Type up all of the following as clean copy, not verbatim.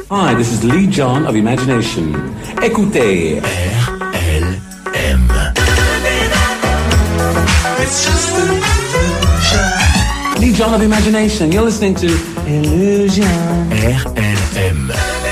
Hi, this is Lee John of Imagination. Écoutez. RLM. Lee John of Imagination. You're listening to Illusion. RLM.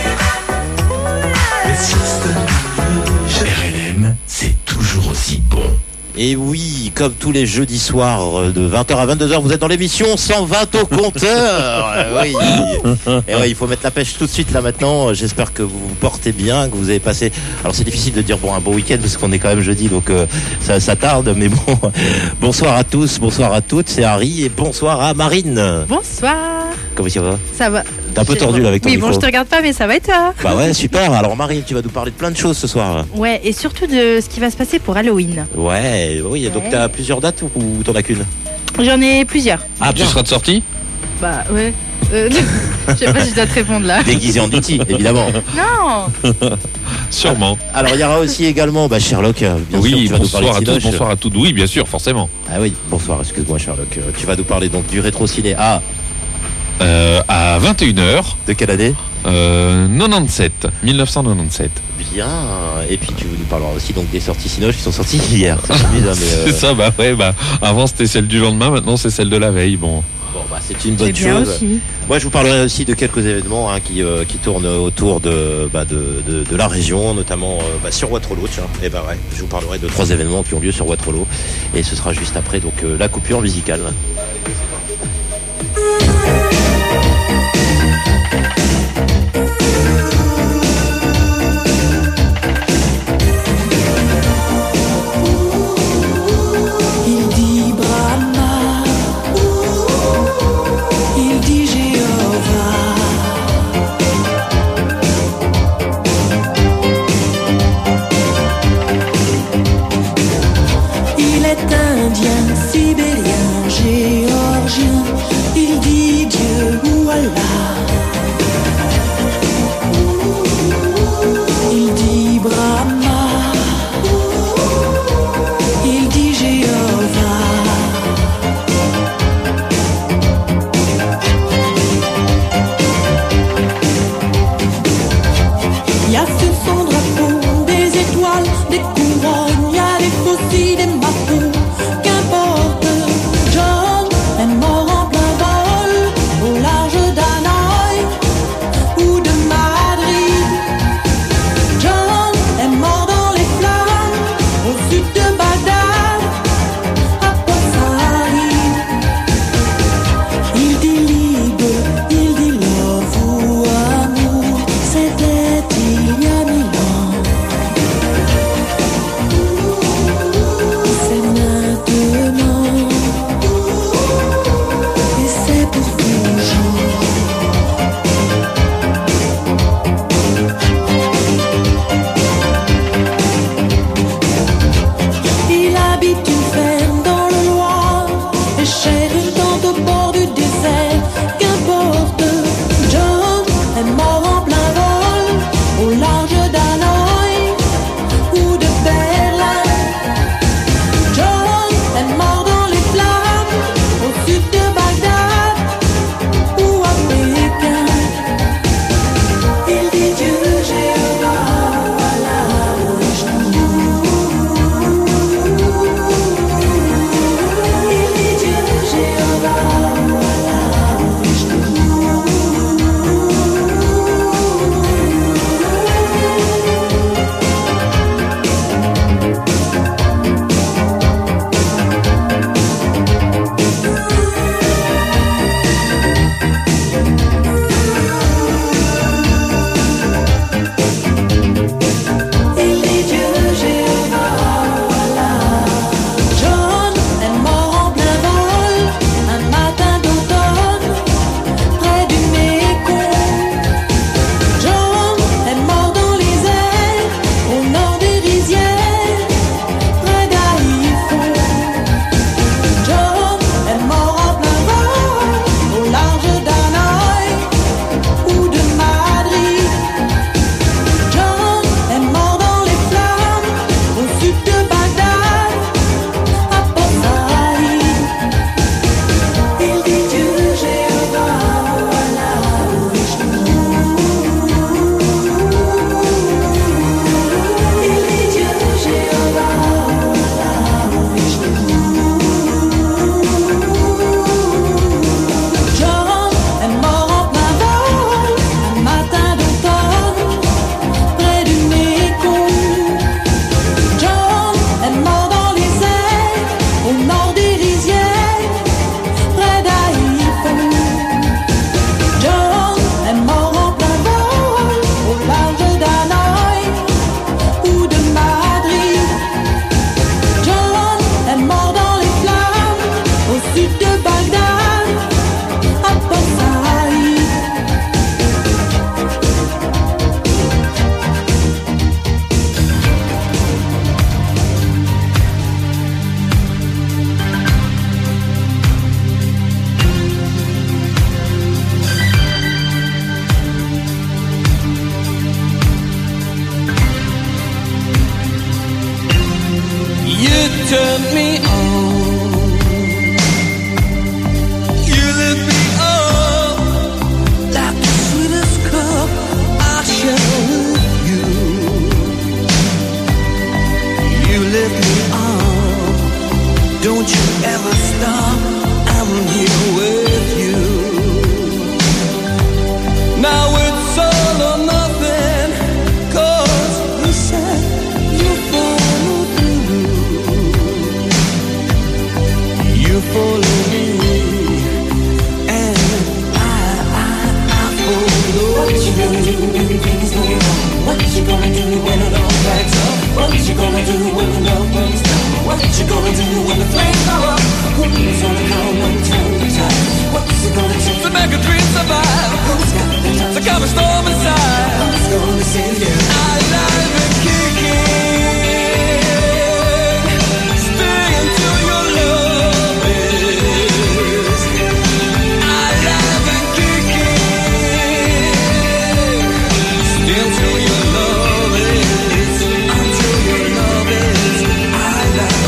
RLM, c'est toujours aussi bon. Et oui, comme tous les jeudis soirs de 20h à 22h, vous êtes dans l'émission 120 au compteur. Oui. Et ouais, il faut mettre la pêche tout de suite là maintenant. J'espère que vous vous portez bien, que vous avez passé. Alors c'est difficile de dire un bon week-end parce qu'on est quand même jeudi, donc ça tarde. Mais bon, bonsoir à tous, bonsoir à toutes. C'est Harry et bonsoir à Marine. Bonsoir. Comment ça va? Ça va. T'es un peu tordu là avec ton Oui, micro. bon, je te regarde pas, mais ça va et toi? Bah ouais, super. Alors Marine, tu vas nous parler de plein de choses ce soir. Ouais, et surtout de ce qui va se passer pour Halloween. Ouais, oui. Donc t'as plusieurs dates ou t'en as qu'une? J'en ai plusieurs. Ah, Tu seras de sortie? Bah ouais. Je sais pas si je dois te répondre là. Déguisé en Ditty, évidemment. Non. Sûrement. Alors il y aura aussi également Sherlock, bien sûr, Oui, tu vas nous parler bonsoir à de tous, Cinoche. bonsoir à toutes. Oui, bien sûr, forcément. Ah oui, bonsoir, excuse-moi Sherlock. Tu vas nous parler donc du rétro-ciné À 21h, de quelle année? 1997. Bien, et puis tu nous parleras aussi donc des sorties Cinoche qui sont sorties hier. Ça s'amuse, hein, mais, C'est ça, avant c'était celle du lendemain, maintenant c'est celle de la veille. Bon. c'est une bonne C'est bien chose. aussi. Moi je vous parlerai aussi de quelques événements qui tournent autour de la région, notamment sur Waterloo. Tiens, et ouais, je vous parlerai de 3 événements qui ont lieu sur Waterloo, et ce sera juste après donc la coupure musicale. Il dit Brahma, il dit Jéhovah. Il est indien, sibérien, géorgien, turn me on. You lift me up like the sweetest cup I share with you. You lift me up, don't you ever stop, I'm here with you. Now it's all or nothing, 'cause you said you follow through. You follow me, and I follow. What you gonna do when things go wrong? What you gonna do when it all backs up? What you gonna do when the love burns down? What you gonna do when the flames are up? Who's gonna come and turn the tide? What's it gonna take to make a dream survive? Who's got the time to calm a storm inside? Who's gonna save you? Alive and kicking, stay until your love is alive and kicking, stay until your love is, until your love is alive.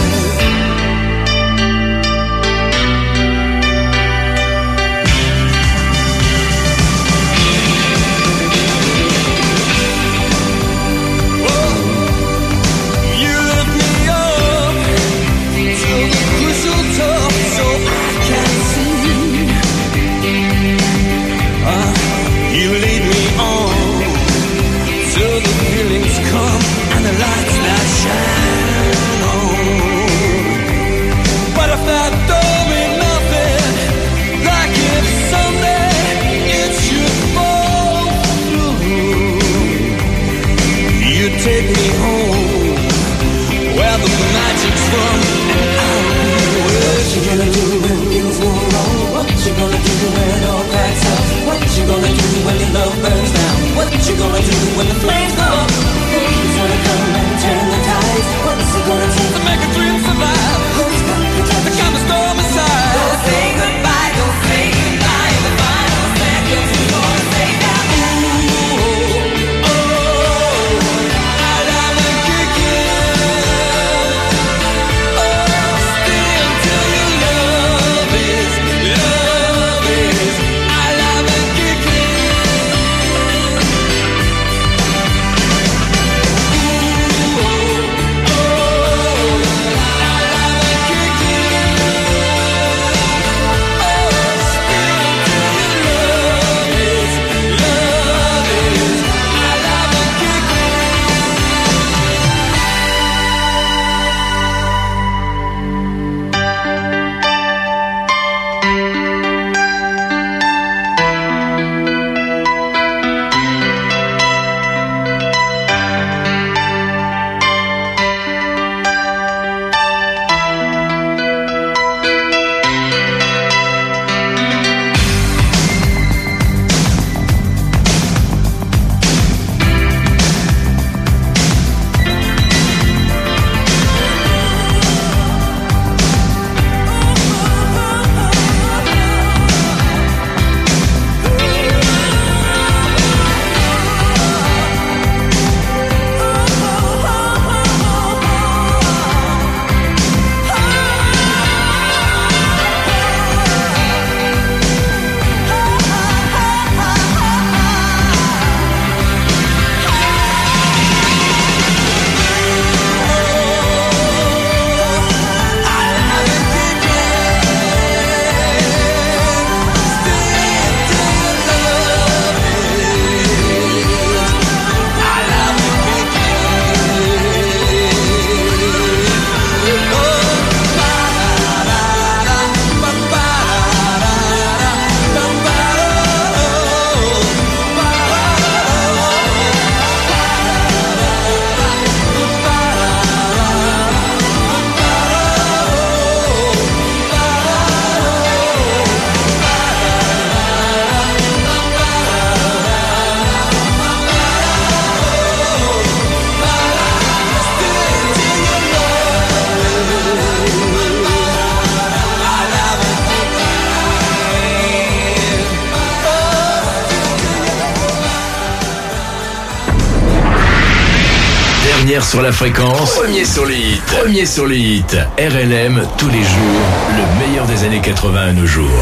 Première sur la fréquence, premier sur les hits. Premier sur les hits. RLM tous les jours, le meilleur des années 80 à nos jours.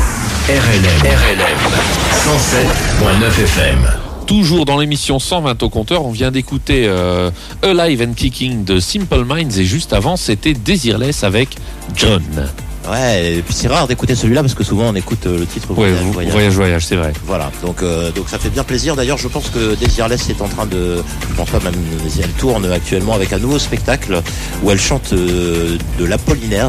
RLM 107.9 FM. Toujours dans l'émission 120 au compteur, on vient d'écouter Alive and Kicking de Simple Minds et juste avant c'était Desireless avec John. Ouais, et puis c'est rare d'écouter celui-là parce que souvent on écoute le titre Ouais, Voyage, c'est vrai. Voilà, donc ça fait bien plaisir. D'ailleurs, je pense que Desireless est en train de, je pense pas même, elle tourne actuellement avec un nouveau spectacle où elle chante de l'Apollinaire.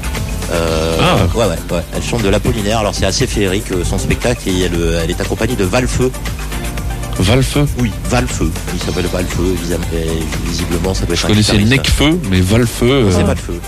Ouais, elle chante de l'Apollinaire. Alors c'est assez féerique son spectacle et elle est accompagnée de Valfeu. Valfeu. Oui, Valfeu. Il s'appelle Valfeu. Visiblement, ça doit être. Je connaissais Necfeu, mais Valfeu. C'est Valfeu.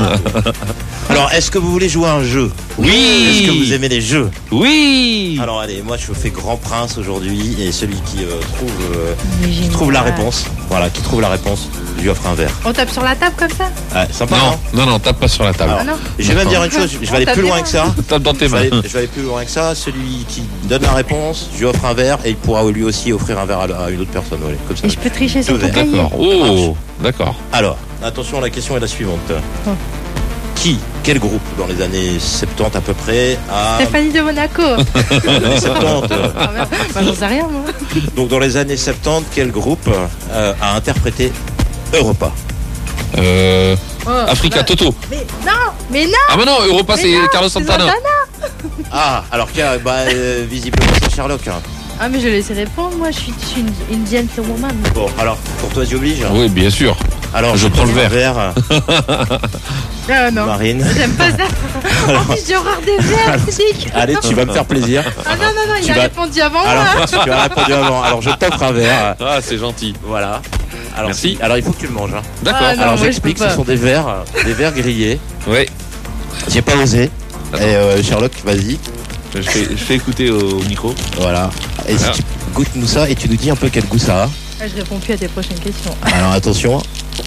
Alors, est-ce que vous voulez jouer à un jeu? Oui. Est-ce que vous aimez les jeux? Oui. Alors allez, moi je fais Grand Prince aujourd'hui et celui qui trouve la réponse, voilà, qui trouve la réponse, je lui offre un verre. On tape sur la table comme ça? Sympa. Non, tape pas sur la table. Alors, non. je vais même dire une chose, je vais aller plus loin que ça. Tape dans tes mains. Je vais aller plus loin que ça. Celui qui donne la réponse, je lui offre un verre et il pourra lui aussi offrir un verre à une autre personne. Voilà, comme ça. Et je peux tricher sur Deux ton verres. cahier. D'accord. Oh, d'accord. Alors, attention, la question est la suivante. Oh. Quel groupe dans les années 70 à peu près a... Stéphanie de Monaco. Dans les années 70, Ah, merde. Bah, j'en sais rien, moi. donc dans les années 70, quel groupe a interprété Europa? Oh, Africa, bah, Toto. Mais non. Ah bah non, Europa Mais c'est non, Carlos c'est Santana. Ah, alors visiblement c'est Sherlock. Hein. Ah, mais je laisse répondre. Moi, je suis une gentlewoman. Bon, alors, courtoisie oblige. Oui, bien sûr. Alors, Je prends le verre. Ah non. Marine. J'aime pas ça. En plus, j'ai horreur des verres, Cédric. Allez, tu vas me faire plaisir. Ah non, il Tu a vas- répondu avant moi. Alors, tu as répondu avant. Alors, je t'offre un verre. Ah, c'est gentil. Voilà. Alors, Merci. Alors, il faut que tu le manges. Hein. D'accord. Ah, non, Alors, moi, j'explique, je peux ce pas. sont des verres grillés. Ouais. J'ai pas osé. Et Sherlock, vas-y. Je fais écouter au micro. Voilà. Et si Ah. tu goûtes-nous ça et tu nous dis un peu quel goût ça a. Ah, je réponds plus à tes prochaines questions. Alors, attention.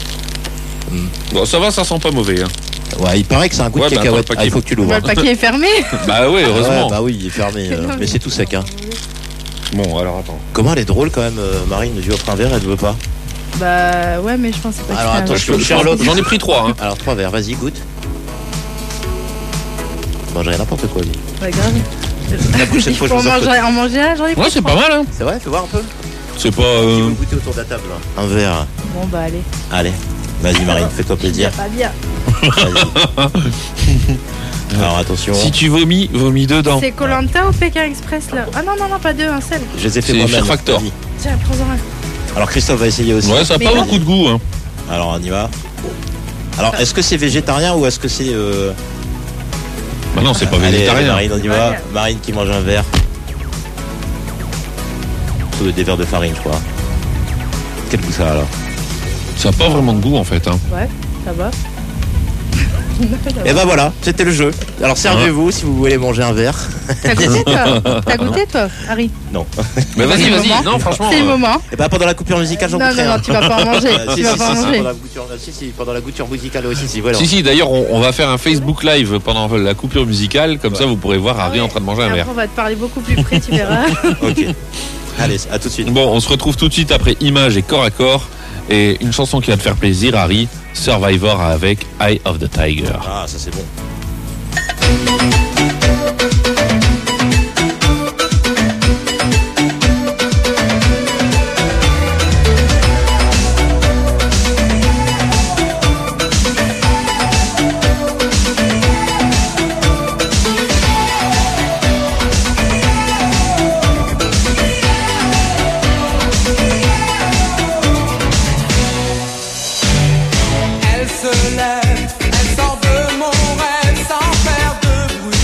Bon, ça va, ça sent pas mauvais. Hein. Ouais, il paraît que c'est un goût Ouais, de bah, cacahuète. attends, le paquet. Il faut que tu l'ouvres. Bah, le paquet est fermé. Bah oui, heureusement. Ouais, bah oui, il est fermé. Mais c'est tout sec. Hein. Bon, alors attends. Comment elle est drôle quand même, Marine. Je lui offre un verre, elle ne veut pas. Bah, ouais, mais je pensais pas que Alors, c'était un attention, verre. Sherlock. J'en ai pris 3. Hein. Alors 3 verres, vas-y, goûte. Mangerai n'importe quoi, lui. Ouais, grave. La prochaine Il fois, faut je vous offre. en manger un, j'en ai Ouais, pris c'est trois. pas mal. Hein. C'est vrai, fais voir un peu. C'est pas. Qui veut goûter autour de la table là. Un verre. Bon, bah, allez. Allez, vas-y Marine, fais-toi plaisir. Pas bien. Vas-y. Alors attention. Si tu vomis dedans. C'est Koh-Lanta ou Pékin Express là? Ah non, pas deux, un seul. Je les ai fait C'est moi-même. Fear Factor. Vas-y. Tiens, prends-en un. Alors Christophe va essayer aussi. Ouais, ça a Mais pas non. beaucoup de goût. Hein. Alors on y va. Alors est-ce que c'est végétarien ou est-ce que c'est... Bah non, c'est pas Allez, végétarien. Marine, on y va. Ouais. Marine qui mange un verre. Des verres de farine, je crois. Quel goût ça a, alors? Ça a pas vraiment de goût en fait. Hein. Ouais, ça va. Et ben voilà, c'était le jeu. Alors servez-vous si vous voulez manger un verre. T'as goûté toi? T'as goûté toi, Harry? Non. Mais C'est le vas-y. moment. Non, franchement. C'est le moment. Et ben pendant la coupure musicale, j'en Non, goûterai non, un. tu vas pas en manger. Tu vas pas en manger. Pendant la goûture musicale aussi, si, voilà. Si, d'ailleurs, on va faire un Facebook Live pendant la coupure musicale. Comme ça, vous pourrez voir Harry en train de manger un Après, verre. on va te parler beaucoup plus près, tu verras. Ok. Allez, à tout de suite. Bon, on se retrouve tout de suite après Image et Corps à Corps. Et une chanson qui va te faire plaisir, Harry, Survivor avec Eye of the Tiger. Ah, ça c'est bon. Elle se lève, elle sort de mon rêve sans faire de bruit.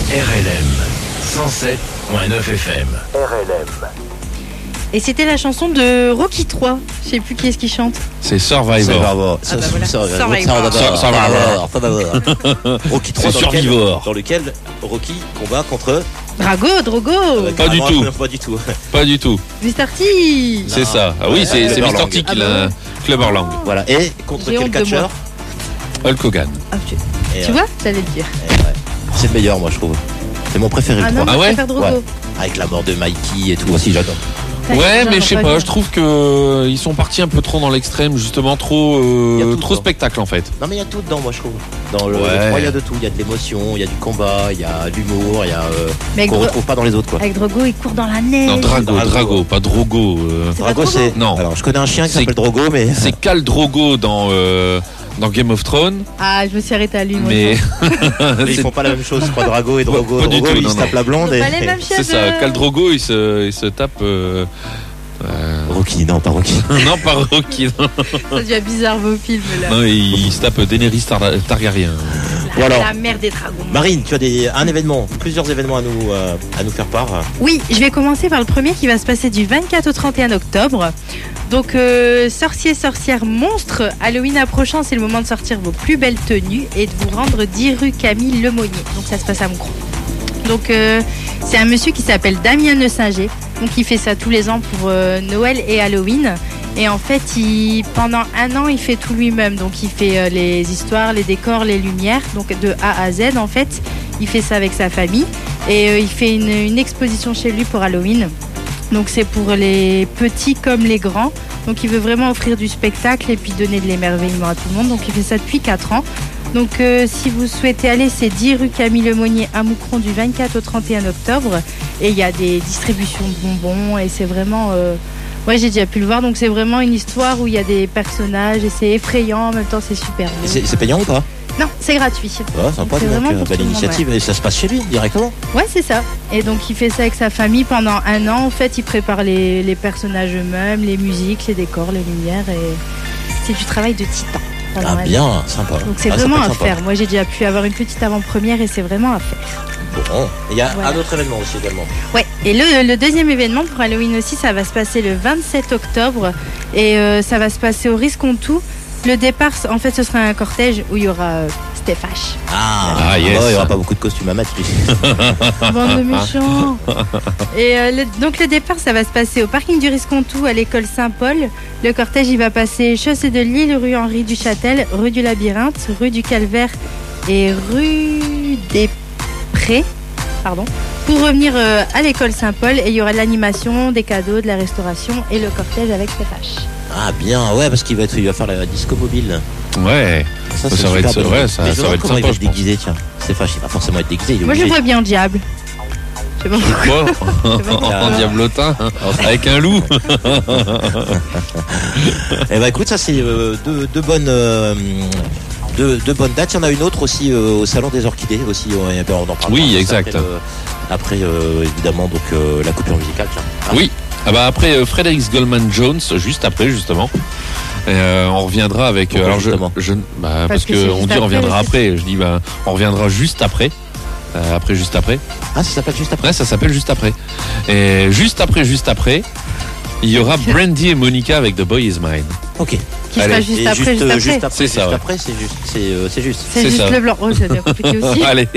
RLM 107.9 FM. RLM. Et c'était la chanson de Rocky 3. Je sais plus qui est-ce qui chante. C'est Survivor. Ah bah voilà. Rocky 3 C'est Survivor. dans lequel Rocky combat contre Drogo. Pas du tout. Pas du tout. Pas du tout. Mr. T. C'est ça. Ah oui, c'est Clubber Mr. Lang. T qui Ah l'a. Clubber Lang. Voilà. Et contre J'ai quel honte de catcheur moi. Hulk Hogan. Ah, tu Et, vois, j'allais le dire. C'est le meilleur, moi, je trouve. C'est mon préféré, Ah le non, 3. Ah moi, ouais je préfère Drogo. Ouais. Avec la mort de Mikey et tout aussi, j'adore. Ouais, mais je sais pas, bien. je trouve que ils sont partis un peu trop dans l'extrême, justement, Il y a trop tout, quoi. spectacle en fait. Non, mais il y a tout dedans, moi, je trouve. Dans le Ouais. 3, il y a de tout. Il y a de l'émotion, il y a du combat, il y a de l'humour, il y a. Mais avec qu'on Dro- retrouve pas dans les autres, quoi. Avec Drogo, il court dans la neige. Non, Drago. Drago, pas Drogo. C'est pas Drago, Drogo. c'est. Non. Alors, je connais un chien qui C'est- s'appelle Drogo, mais. C'est Khal Drogo dans Game of Thrones, Ah, je me suis arrêtée à lui. moi, mais Ils font pas la même chose, je crois, Drago et Drogo. Pas du Drogo, tout, il non, se tape non. la blonde Ils et. ont pas les mêmes c'est cheveux. ça. Khal Drogo, il se tape. Rocky, non, pas Rocky. Non, pas Rocky. Non, Ça devient bizarre vos films là. non, il se tape Daenerys Targaryen. Ou alors, La mère des dragons. Marine, tu as un événement, plusieurs événements à nous faire part. Oui, je vais commencer par le premier qui va se passer du 24 au 31 octobre. Donc, sorciers, sorcières, monstres, Halloween approchant, c'est le moment de sortir vos plus belles tenues et de vous rendre 10 rue Camille Lemonnier. Donc, ça se passe à Moucron. Donc, c'est un monsieur qui s'appelle Damien Neusinger. Donc, il fait ça tous les ans pour Noël et Halloween. Et en fait, pendant un an, il fait tout lui-même. Donc, il fait les histoires, les décors, les lumières. Donc, de A à Z, en fait. Il fait ça avec sa famille. Et il fait une exposition chez lui pour Halloween. Donc, c'est pour les petits comme les grands. Donc, il veut vraiment offrir du spectacle et puis donner de l'émerveillement à tout le monde. Donc, il fait ça depuis 4 ans. Donc, si vous souhaitez aller, c'est 10 rue Camille Lemonnier à Moucron du 24 au 31 octobre. Et il y a des distributions de bonbons. Et c'est vraiment... Ouais, j'ai déjà pu le voir. Donc, c'est vraiment une histoire où il y a des personnages. Et c'est effrayant. En même temps, c'est super beau. C'est payant ou pas? Non, c'est gratuit. Ouais, sympa, C'est donc, vraiment pour belle tout le monde, initiative. Et ça se passe chez lui, directement? Ouais, c'est ça. Et donc, il fait ça avec sa famille pendant un an. En fait, il prépare les personnages eux-mêmes, les musiques, les décors, les lumières. Et c'est du travail de titan. pendant Ah, un an. bien, sympa. Donc, c'est Ah, ça vraiment peut à être sympa. faire. Moi, j'ai déjà pu avoir une petite avant-première et c'est vraiment à faire. Bon, et il y a Voilà. un autre événement aussi également. Ouais, et le deuxième événement pour Halloween aussi, ça va se passer le 27 octobre. Et ça va se passer au Riscontou. Le départ, en fait, ce sera un cortège où il y aura Stéphane. Ah, yes. Il n'y aura pas beaucoup de costumes à mettre, lui. Bande de méchants. Et donc le départ, ça va se passer au parking du Riscontou à l'école Saint-Paul. Le cortège, il va passer chaussée de Lille, rue Henri du Châtel, rue du Labyrinthe, rue du Calvaire et rue des Prés. Pardon. Pour revenir à l'école Saint-Paul, et il y aura de l'animation, des cadeaux, de la restauration et le cortège avec Stéphane. Ah, bien, ouais, parce qu'il va faire la disco mobile. Ouais. Ça, Ça c'est va super être- bonne ouais, idée. ça- Mais ça je va vois être comment il sympa, va je se déguiser, tiens. Stéphane, il va forcément être déguisé. Il est Moi, je le obligé. vois bien en diable. Je sais pas pourquoi. Quoi Ah. En diablotin avec un loup. Eh ben, écoute, ça, c'est deux bonnes dates. Il y en a une autre aussi au Salon des Orchidées aussi. On en parle. Oui, juste exact. Après, évidemment, donc la coupure musicale. Tiens. Ah, Oui. Ah bah après Frédéric Goldman Jones, juste après justement. On reviendra avec. Pourquoi alors justement parce que que c'est on juste dit on reviendra après, après. Je dis bah on reviendra juste après. Juste après. Ah, ça s'appelle juste après. Ouais, ça s'appelle juste après. Et juste après, il y aura Brandy et Monica avec The Boy Is Mine. Ok. Qui sera Allez. juste Et après, juste après. C'est ça, ouais. après, c'est juste. C'est juste. C'est c'est juste ça. le blanc. Oh, ça devient compliqué aussi. Allez.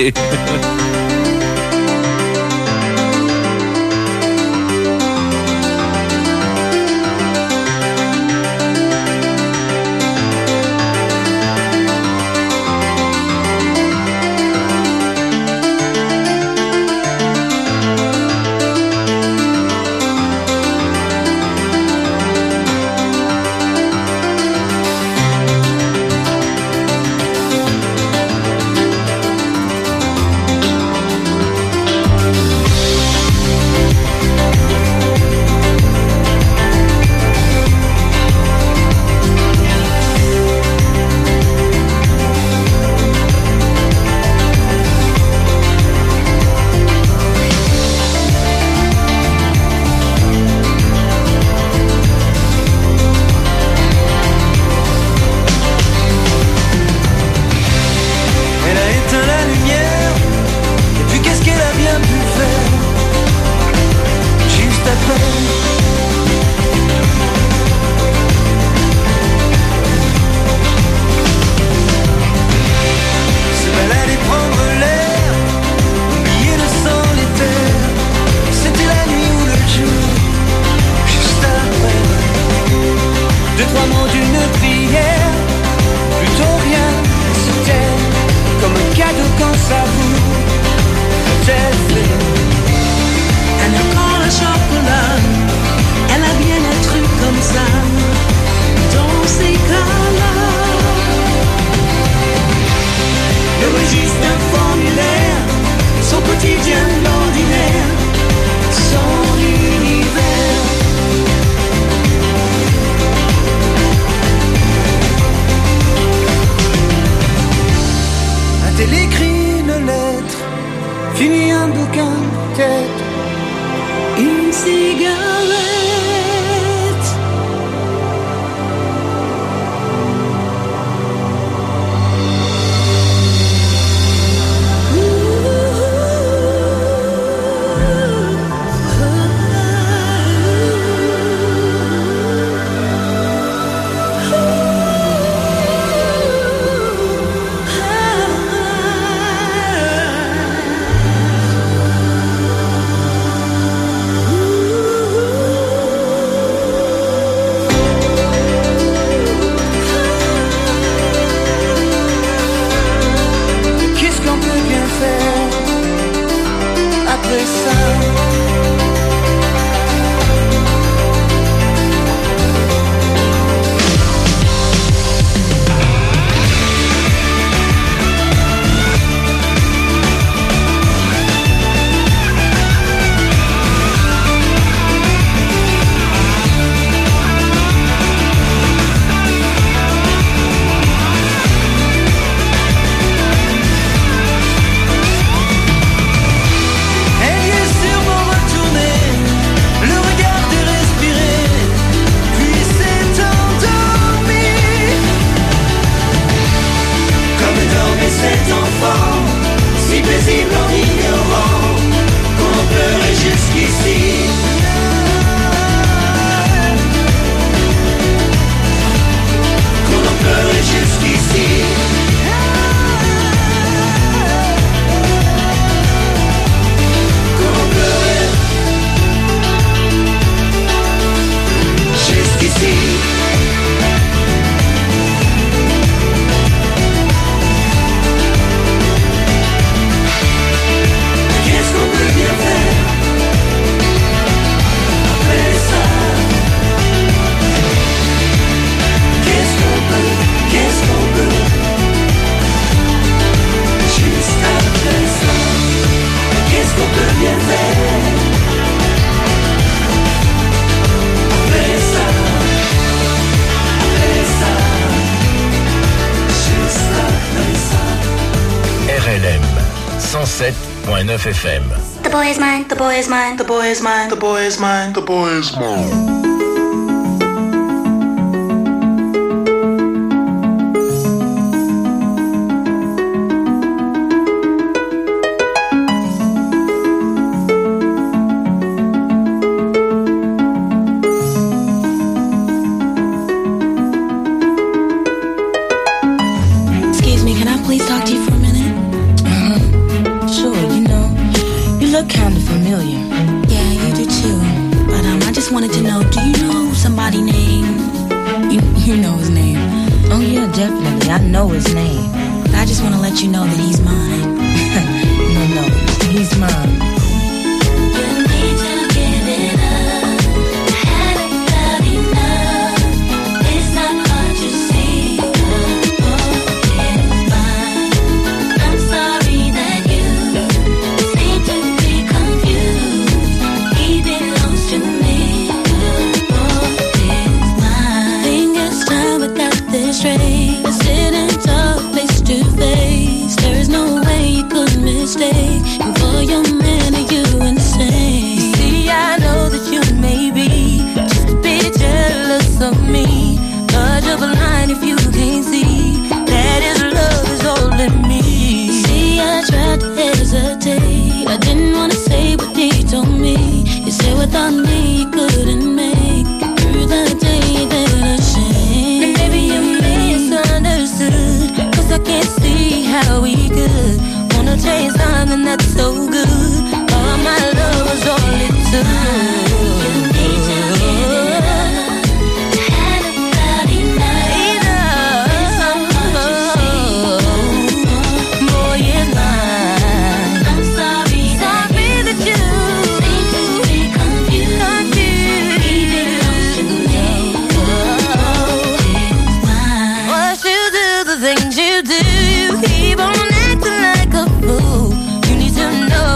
Fumer un bouquin, peut-être une cigarette. RLM 107.9 FM. The boy is mine, the boy is mine, the boy is mine, the boy is mine, the boy is mine. Excuse me, can I please talk to you for a minute? Sure, you know, you look kind of familiar. Yeah, you do too. But I just wanted to know, do you know somebody named? You know his name. Oh yeah, definitely, I know his name. But I just want to let you know that he's mine. No, he's mine. You need to give it up. I had about enough. It's not hard to see. The boy is mine. I'm sorry that you seem to be confused. He belongs to me. The boy is mine. Think it's time without this race. Sit and talk face to face. There is no way you could mistake. And for your man, are you insane? You see, I know that you may be just a bit jealous of me, but you're blind if you can't see that his love is all in me. See, I tried to hesitate. I didn't want to say what he told me. You said without me you couldn't make it through the day that I shame. And maybe you misunderstood, 'cause I can't see how we could wanna chase something that's so good. All my love was all it took. You need to give it up. I had about enough. It's not hard to see. Boy is mine. I'm sorry that you seem to be confused. He belongs to me. Oh, it's mine. Once you do the things you do, you keep on acting like a fool. You need to know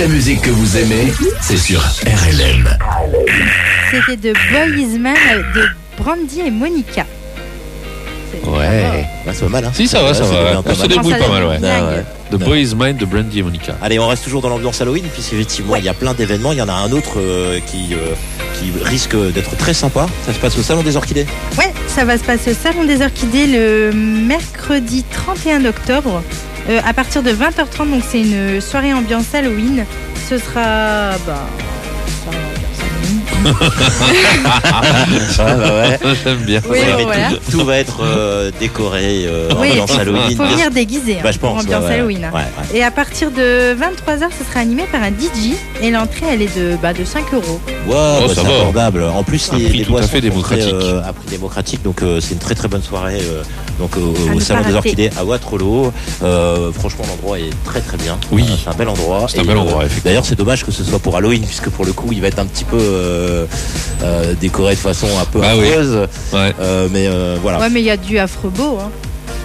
la musique que vous aimez, c'est sur RLM. C'était de Boy Is Man de Brandy et Monica. C'est Ouais. Bah, c'est pas mal, hein. Si, ça va, ça va. On se débrouille pas mal, ouais. Ah, ouais. The Boy's Mind de Brandy et Monica. Allez, on reste toujours dans l'ambiance Halloween, puisqu'effectivement, il y a plein d'événements. Il y en a un autre qui risque d'être très sympa. Ça se passe au Salon des Orchidées. Ouais, ça va se passer au Salon des Orchidées le mercredi 31 octobre à partir de 20h30. Donc c'est une soirée ambiance Halloween. Ce sera soirée ambiance Halloween. Ouais. J'aime bien. Oui, Ouais, mais voilà. tout va être décoré Oui, ambiance Halloween. il faut venir déguisé Bah, je pour pense. ambiance ouais, Halloween. ouais. Et à partir de 23h, ce sera animé par un DJ et l'entrée elle est de 5 €. Ouais, Oh, bah, ça c'est va. abordable. En plus, Un les prix tout à boissons fait sont démocratique. très, à prix démocratique, donc c'est une très très bonne soirée donc À au ne Salon pas des rater. Orchidées à Waterloo. Franchement, l'endroit est très très bien. Oui. C'est un bel endroit. C'est un Et, bel endroit, effectivement. D'ailleurs, c'est dommage que ce soit pour Halloween, puisque pour le coup, il va être un petit peu décoré de façon un peu Ah oui. affreuse. Ouais. Mais voilà. Ouais, mais il y a du affreux beau. Hein.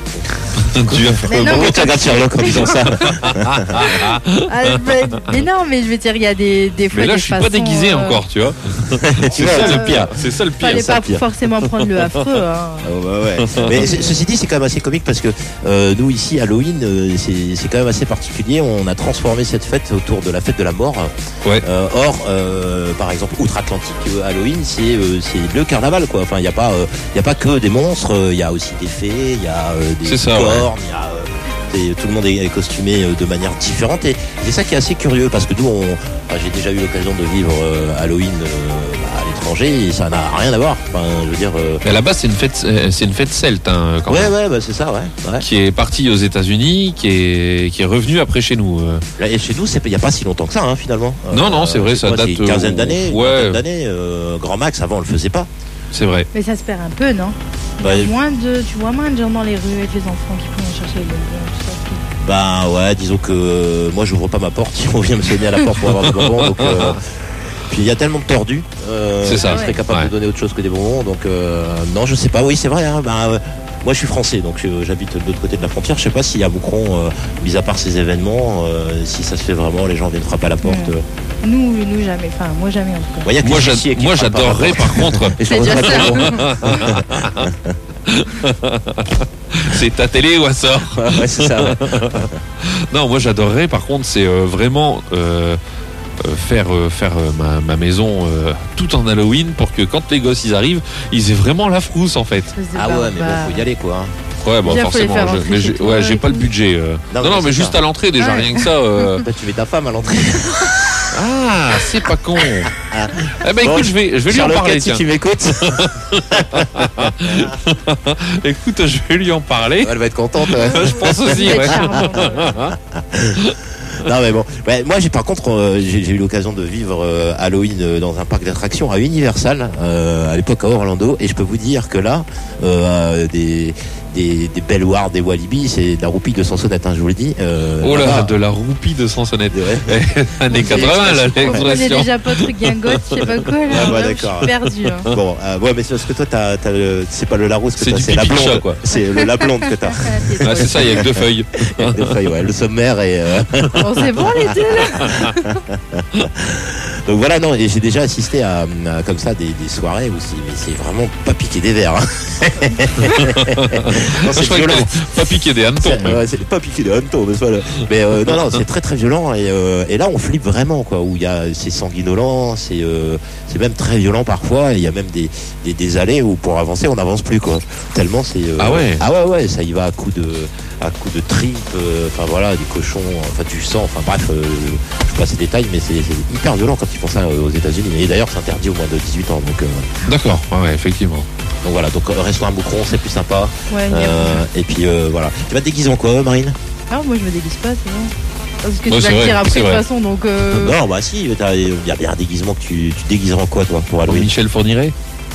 Du affreux. Mais non, Pourquoi tu regardes Sherlock en disant ça? Ah, mais non, mais je veux dire, il y a des fois Mais là, des je suis pas façons, déguisé encore, tu vois. C'est ça le pire. C'est ça le pire. Fallait pas pire. forcément prendre le affreux. Hein. Ah ouais. Mais ceci dit, c'est quand même assez comique parce que nous ici, Halloween, c'est quand même assez particulier. On a transformé cette fête autour de la fête de la mort. Ouais. Or, par exemple, outre-Atlantique, Halloween, c'est le carnaval, quoi. Enfin, il y a pas que des monstres. Il y a aussi des fées, il y a des C'est ça, cornes, il y a tout le monde est costumé de manière différente et c'est ça qui est assez curieux parce que nous, j'ai déjà eu l'occasion de vivre Halloween à l'étranger et ça n'a rien à voir. Enfin, je veux dire. Mais là-bas, c'est une fête celte, hein, quand même. Ouais, bah, c'est ça, ouais. Qui est partie aux États-Unis, qui est revenue après chez nous. Là, et chez nous, il n'y a pas si longtemps que ça, hein, finalement. Non, c'est vrai, ça quoi, date, c'est une quinzaine d'années. ouais. Une vingtaine d'années. Grand max, avant, on le faisait pas. C'est vrai. Mais ça se perd un peu, non? Bah, Tu vois moins de gens dans les rues avec les enfants qui vont chercher les bonbons, tout ça. bah ouais, disons que moi, j'ouvre pas ma porte si on vient me sonner à la porte pour avoir des bonbons. Donc, puis il y a tellement de tordus. C'est ça. Je serais capable Ouais. de donner autre chose que des bonbons. Donc non, je sais pas. Oui, c'est vrai. Hein, moi, je suis français, donc j'habite de l'autre côté de la frontière. Je sais pas s'il y a Moucron, mis à part ces événements, si ça se fait vraiment, les gens viennent frapper à la porte. Nous jamais. Enfin, moi jamais en tout cas. Ouais, y a que Moi, les huissiers qui frappent à la j'adorerais, porte. par contre. Et je C'est déjà regrette ça. vraiment. C'est ta télé ou elle sort? Ouais, c'est ça. Ouais. Non, moi j'adorerais, par contre, c'est vraiment faire ma maison tout en Halloween pour que quand les gosses ils arrivent, ils aient vraiment la frousse en fait. Espèce de Ah ouais, mais bon, barbare. faut y aller, quoi. Hein. Ouais, bon, Déjà, faut les forcément. faire rentrer chez toi J'ai et pas le tout. budget. Non, Non, mais mais c'est juste ça. à l'entrée déjà, Ouais. rien que ça. Toi, tu mets ta femme à l'entrée. Ah, c'est pas con. Eh ben Bon, écoute, je vais lui en Sherlock, parler. si Tiens. tu m'écoutes, Écoute, je vais lui en parler. elle va être contente. Ouais. Je pense aussi. Ça va Ouais. être charmant. Non mais bon, ouais, moi j'ai par contre j'ai eu l'occasion de vivre Halloween dans un parc d'attractions à Universal à l'époque à Orlando et je peux vous dire que là des Belloirs, des Walibi, c'est de la roupie de Sansonnette, hein, je vous le dis. Oh là, là-bas. de la roupie de Sansonnette. Ouais. Années 80, là, Je comprenais l'expression. déjà pas truc guingote, je sais pas quoi là. Ah bah, Là, d'accord. Je suis perdu. Hein. Bon, ouais, mais c'est parce que toi c'est pas le Larousse que C'est t'as, du c'est la pipi de blonde. chat, quoi. C'est la blonde que t'as. Ah, c'est ça, il y a que deux feuilles. Avec des feuilles, ouais, le sommaire et Bon, c'est bon les deux là. donc voilà, non, et j'ai déjà assisté à comme ça des soirées où c'est vraiment pas piquer des verres. Hein. Non, Je c'est crois que violent. t'allais pas piquer des hannetons. C'est, ouais, c'est pas piqué de hanneton, mais voilà. Mais non, c'est très très violent et là on flippe vraiment quoi. Où il y a c'est sanguinolent, c'est même très violent parfois. Et il y a même des allées où pour avancer on n'avance plus quoi. Tellement c'est Ah ouais. ouais, ça y va à coups de tripes, enfin voilà, des cochons, enfin du sang, enfin bref, je sais pas ces détails, mais c'est hyper violent quand ils font ça aux États-Unis. Et d'ailleurs c'est interdit au moins de 18 ans, donc D'accord, ouais, effectivement. voilà. Donc restaurant à Moucron, c'est plus sympa. Ouais, mais Et puis voilà. Tu vas te déguiser en quoi, Marine? ah, moi je me déguise pas, c'est bon. Parce que Ouais, tu c'est vas le vrai, dire après c'est de toute vrai. façon, donc. Non, bah si, il y a bien un déguisement que tu te déguiseras en quoi, toi, pour Halloween? Michel Fourniret.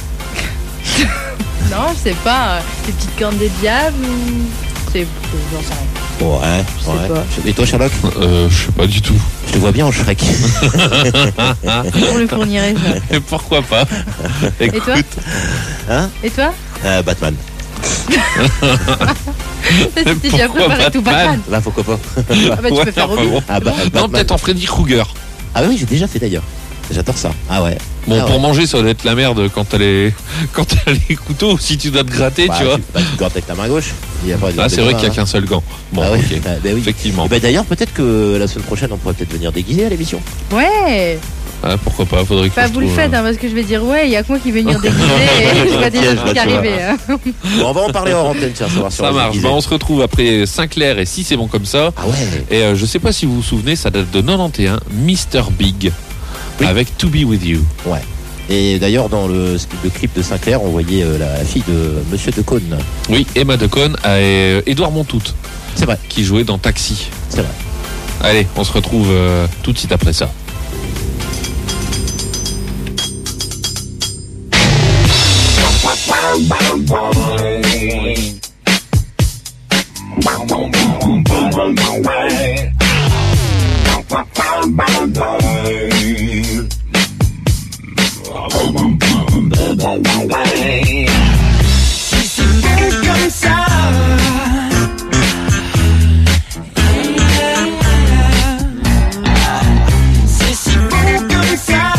Non, je sais pas. Des petites cornes des diables ou. C'est. J'en sais rien. Ouais, sais ouais. pas. Et toi, Sherlock? Je sais pas du tout. Je te vois bien en Shrek. On le fournirait ça. Et pourquoi pas? Et toi? Hein? Et toi? Batman. Si t'es déjà Pourquoi préparé tout Batman Batman. Bah pourquoi pas. Ah bah tu Ouais, peux faire enfin, Robin. bon. Ah bah, Non, Batman. peut-être en Freddy Krueger. Ah oui, j'ai déjà fait d'ailleurs. J'adore ça. Ah ouais. Bon, Ah pour ouais. manger, ça doit être la merde quand t'as les couteaux, si tu dois te gratter, Bah, tu vois. tu gardes avec ta main gauche. Il y a pas de- Ah, c'est de vrai main, qu'il n'y a hein. qu'un seul gant. Bon, Ah ouais. ok. Bah oui. Effectivement. Et bah, d'ailleurs, peut-être que la semaine prochaine, on pourrait peut-être venir déguisé à l'émission. Ouais. Ah, pourquoi pas, faudrait que Bah je vous le trouve, faites, hein, parce que je vais dire ouais, il y a que moi qui vais venir déguiser et je vois déjà Piège, le truc là, tu vois. arriver. Hein. Bon, on va en parler hors antenne, tiens, savoir si on Ça va se marche. déguiser. Bah, on se retrouve après Sinclair et Si c'est bon comme ça. Ah ouais. Et je sais pas si vous vous souvenez, ça date de 91, Mr. Big, Oui. avec To Be With You. Ouais. Et d'ailleurs, dans le clip de Sinclair, on voyait la fille de Monsieur Decaune. Oui, Emma Decaune et Édouard Montout, C'est vrai, qui jouait dans Taxi. c'est vrai. Allez, on se retrouve tout de suite après ça. Si c'est bon comme ça, c'est si bon comme ça.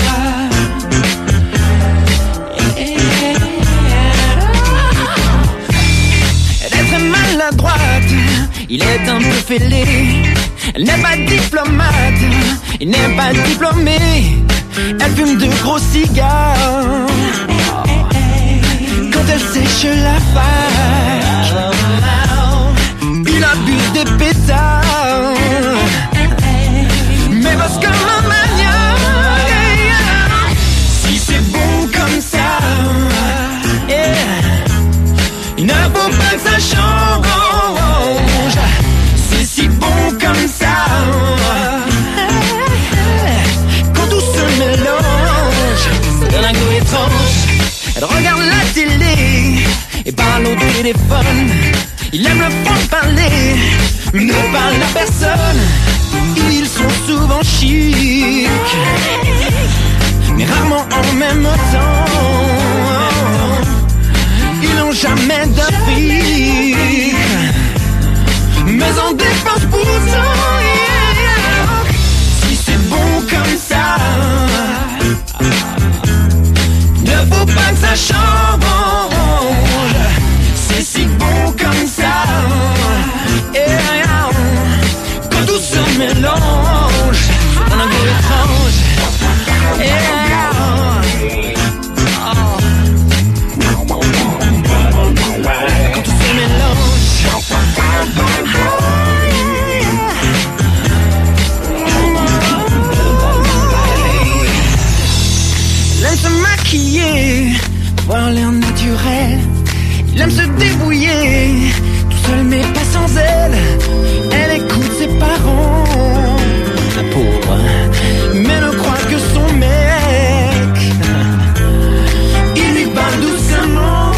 Elle est très maladroite, il est un peu fêlé. Elle n'est pas diplomate, il n'est pas diplômé. Elle fume de gros cigares quand elle sèche la fac. Il abuse des pétards, mais bosse comme un maniaque. Si c'est bon comme ça, il ne faut pas que ça change. C'est si bon comme ça, quand tout se mélange, ça donne un goût étrange. Elle regarde la télé et parle au téléphone. Il aime le fond parler, mais ne parle à personne. Ils sont souvent chics, mais rarement en même temps. Ils n'ont jamais d'Afrique, mais en dépense pour ça. Si c'est bon comme ça, ne faut pas que ça change. C'est si bon comme ça. Quand tout se mélange, ça donne un goût étrange. Quand tout se mélange. Il aime se maquiller, voir l'air naturel. Il aime se débrouiller, tout seul mais pas sans elle. Elle écoute ses parents, la pauvre, mais ne croit que son mec. Il lui parle doucement,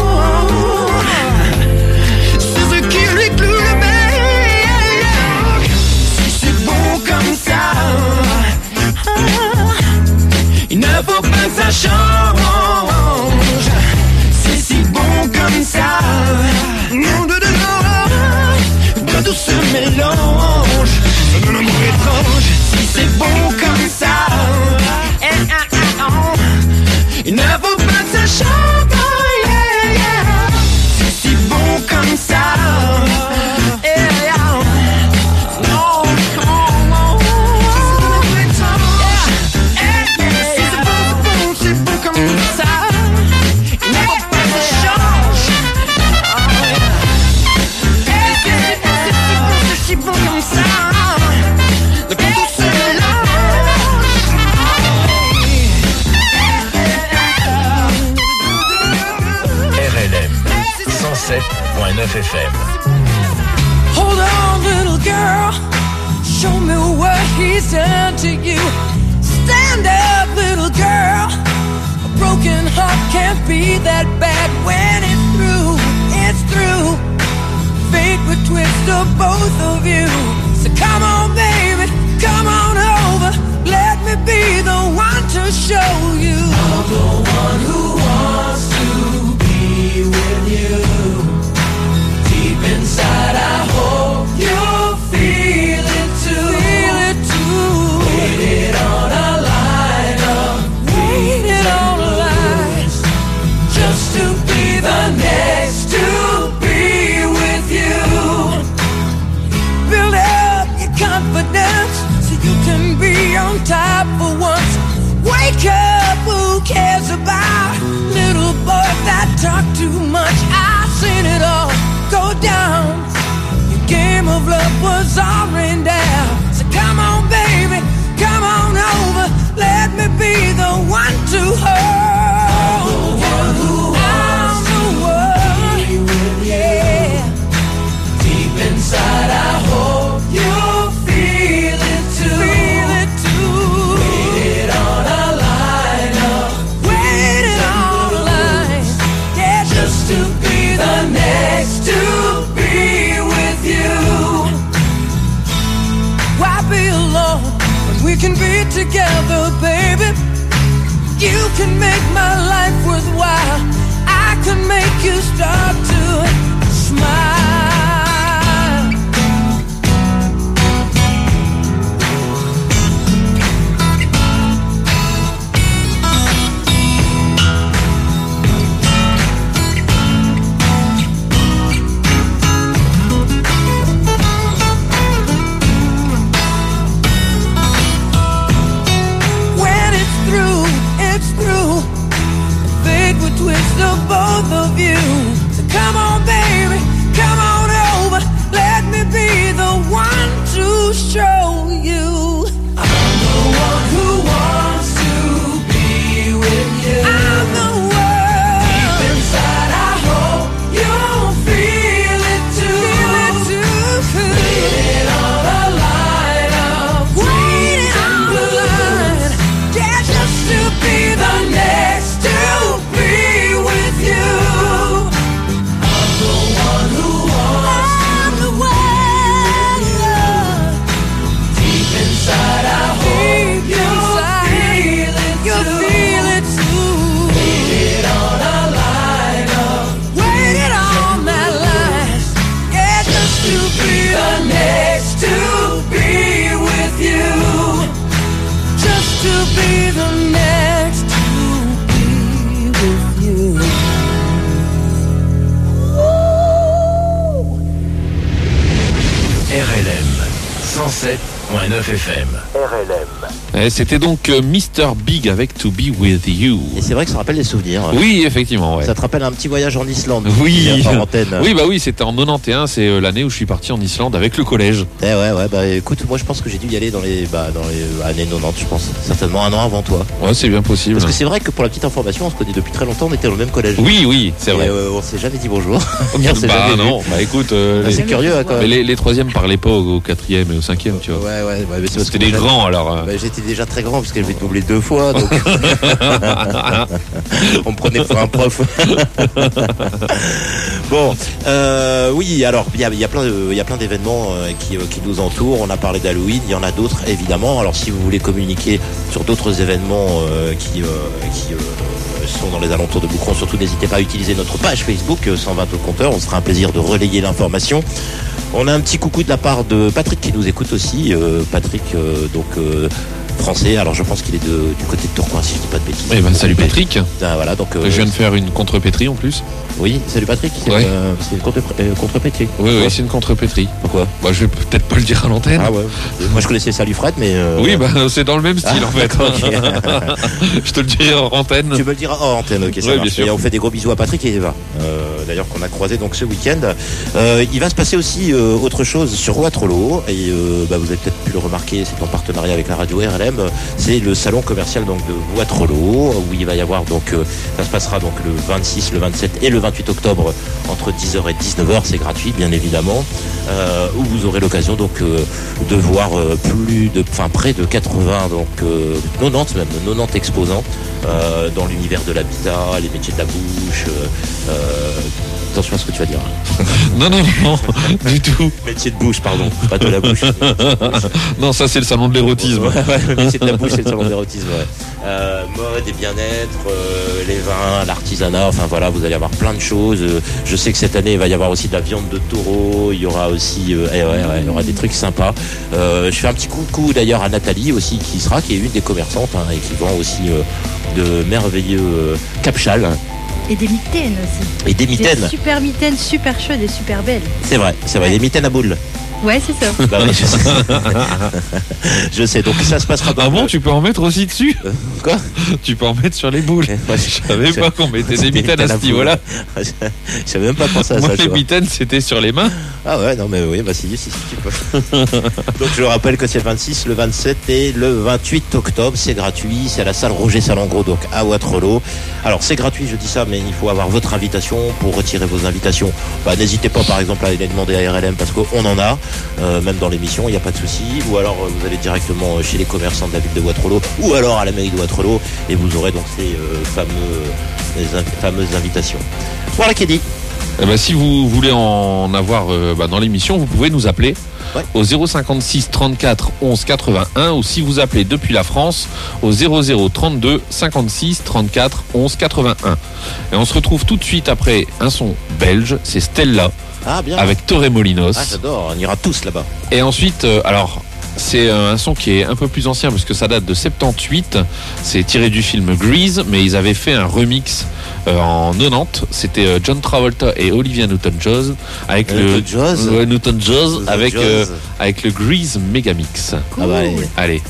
c'est ce qui lui cloue le bec. Si c'est bon comme ça, il ne faut pas que ça change. C'est si bon comme ça. Quand tout se mélange, ça donne un goût étrange. Si c'est bon comme ça, il ne faut pas que ça change. C'est si bon comme ça. RLM 107.9 FM. Hold on, little girl. Show me what he's done to you. Stand up, little girl. A broken heart can't be that bad when it's through. It's through. Fate would twist of both of you. So come on, baby, come on over. Let me be the one to show you. I'm the one who wants to be with you. Deep inside. the next to be with you. Build up your confidence so you can be on top for once. Wake up, who cares about little boys that talk too much? I've seen it all go down. Your game of love was all rained down. So come on, baby, come on over. Let me be the one to hold. I'm the one, yeah. Deep inside, I hope you feel it too. Feel it too. Waited on a line up. Waited on a line. Yeah, just to be the next to be with you. Why be alone when we can be together, baby? You can make my life worthwhile. I can make you start to smile. When it's through, it's through. Fate would twist the both of you. So come on, baby, come on over. Let me be the one to show you. I'm the one who wants to be with you. I'm the one. Deep inside, I hope you'll feel it too. Feel it too. Waiting on a line of waiting on the line. Yeah, just to be the next to be with you. I'm the one who wants. I'm the one. Deep inside, I hope you'll feel it too. You'll feel it too. Waited on a line of. Waited on that line. Yeah, just to be the next to be with you. Just to be the next to be with you. RLM 107.9 FM. C'était donc Mr. Big avec To Be With You. Et c'est vrai que ça rappelle des souvenirs. Oui, effectivement. Ouais. Ça te rappelle un petit voyage en Islande. Oui, En antenne. oui, bah oui, c'était en 91, c'est l'année où je suis parti en Islande avec le collège. Ouais, bah écoute, moi je pense que j'ai dû y aller dans les années 90, je pense. Certainement un an avant toi. Ouais, c'est bien possible. Parce que c'est vrai que pour la petite information, on se connaît depuis très longtemps, on était dans le même collège. Oui, c'est vrai. Et on s'est jamais dit bonjour. On s'est Bah jamais vu. non, bah écoute, C'est curieux hein, quand mais même. les troisièmes parlaient pas au quatrième et au cinquième, tu vois. Ouais, mais c'est parce C'était que des déjà- grands alors. Bah, j'étais déjà très grand parce que je vais doubler 2 fois, donc on me prenait pour un prof. Bon, oui, alors il y a plein d'événements qui nous entourent. On a parlé d'Halloween, il y en a d'autres évidemment. Alors si vous voulez communiquer sur d'autres événements qui sont dans les alentours de Boucron, surtout n'hésitez pas à utiliser notre page Facebook 120 au compteur. On sera un plaisir de relayer l'information. On a un petit coucou de la part de Patrick qui nous écoute aussi. Patrick, français. Alors je pense qu'il est du côté de Tourcoing, si je dis pas de bêtises. Eh ben, salut Patrick. Ah, voilà, donc Je viens de faire une contrepétrie en plus. oui, salut Patrick. Ouais. C'est une contrepétrie. Oui, c'est une contrepétrie. Pourquoi? Bah, je vais peut-être pas le dire à l'antenne. Ah ouais. Moi je connaissais Salut Fred, mais Oui, bah c'est dans le même style en fait. ok. Je te le dirai en antenne. Tu me le diras hors antenne, ok, ça Ouais, marche. bien sûr. Et on fait des gros bisous à Patrick et Eva, d'ailleurs qu'on a croisé donc ce week-end. Il va se passer aussi autre chose sur Waterloo et vous avez peut-être pu le remarquer, c'est en partenariat avec la radio RLM. C'est le salon commercial donc de Waterloo où il va y avoir donc ça se passera donc le 26, le 27 et le 28 octobre entre 10h et 19h. C'est gratuit bien évidemment. Où vous aurez l'occasion donc de voir près de 80 donc 90 exposants dans l'univers de l'habitat, les métiers de la bouche. Attention à ce que tu vas dire. Non, du tout. Métier de bouche, pardon, pas de la bouche. Non, ça c'est le salon de l'érotisme. Ouais, le métier de la bouche, c'est le salon d'érotisme. Ouais. Mode et bien-être, les vins, l'artisanat, enfin voilà, vous allez avoir plein de choses. Je sais que cette année, il va y avoir aussi de la viande de taureau, il y aura aussi, il y aura des trucs sympas. Je fais un petit coucou d'ailleurs à Nathalie aussi, qui est une des commerçantes et qui vend aussi de merveilleux capchal. Et des mitaines aussi. Et des Des mitaines. super mitaines, super chaudes et super belles. C'est vrai, des mitaines à boules. Ouais, c'est ça. Bah oui, je sais. Je sais, donc ça se passera dans Ah bon, tu peux en mettre aussi dessus? Quoi? Tu peux en mettre sur les boules. Ouais, Je savais pas qu'on mettait des mitaines à ce boules. niveau-là. Je savais même pas penser à Moi, ça. tu les vois. mitaines, c'était sur les mains. Ah ouais, non mais oui, bah si, tu peux. Donc je rappelle que c'est le 26, le 27 et le 28 octobre, c'est gratuit, c'est à la salle Roger Salengro, donc à Waterloo. Alors c'est gratuit, je dis ça, mais il faut avoir votre invitation. Pour retirer vos invitations, bah, n'hésitez pas par exemple à aller demander à RLM parce qu'on en a, même dans l'émission, il n'y a pas de souci. Ou alors vous allez directement chez les commerçants de la ville de Waterloo, ou alors à la mairie de Waterloo, et vous aurez donc ces fameuses invitations. Voilà qui est dit. Eh ben, si vous voulez en avoir dans l'émission, vous pouvez nous appeler au 056 34 11 81 ou si vous appelez depuis la France au 00 32 56 34 11 81. Et on se retrouve tout de suite après un son belge, c'est Stella Ah bien. avec Torremolinos. Ah j'adore, on ira tous là-bas. Et ensuite, alors, c'est un son qui est un peu plus ancien parce que ça date de 78. C'est tiré du film Grease, mais ils avaient fait un remix en 90. C'était John Travolta et Olivia Newton-John avec Newton-John avec avec le Grease Megamix. Ah bah allez. Allez.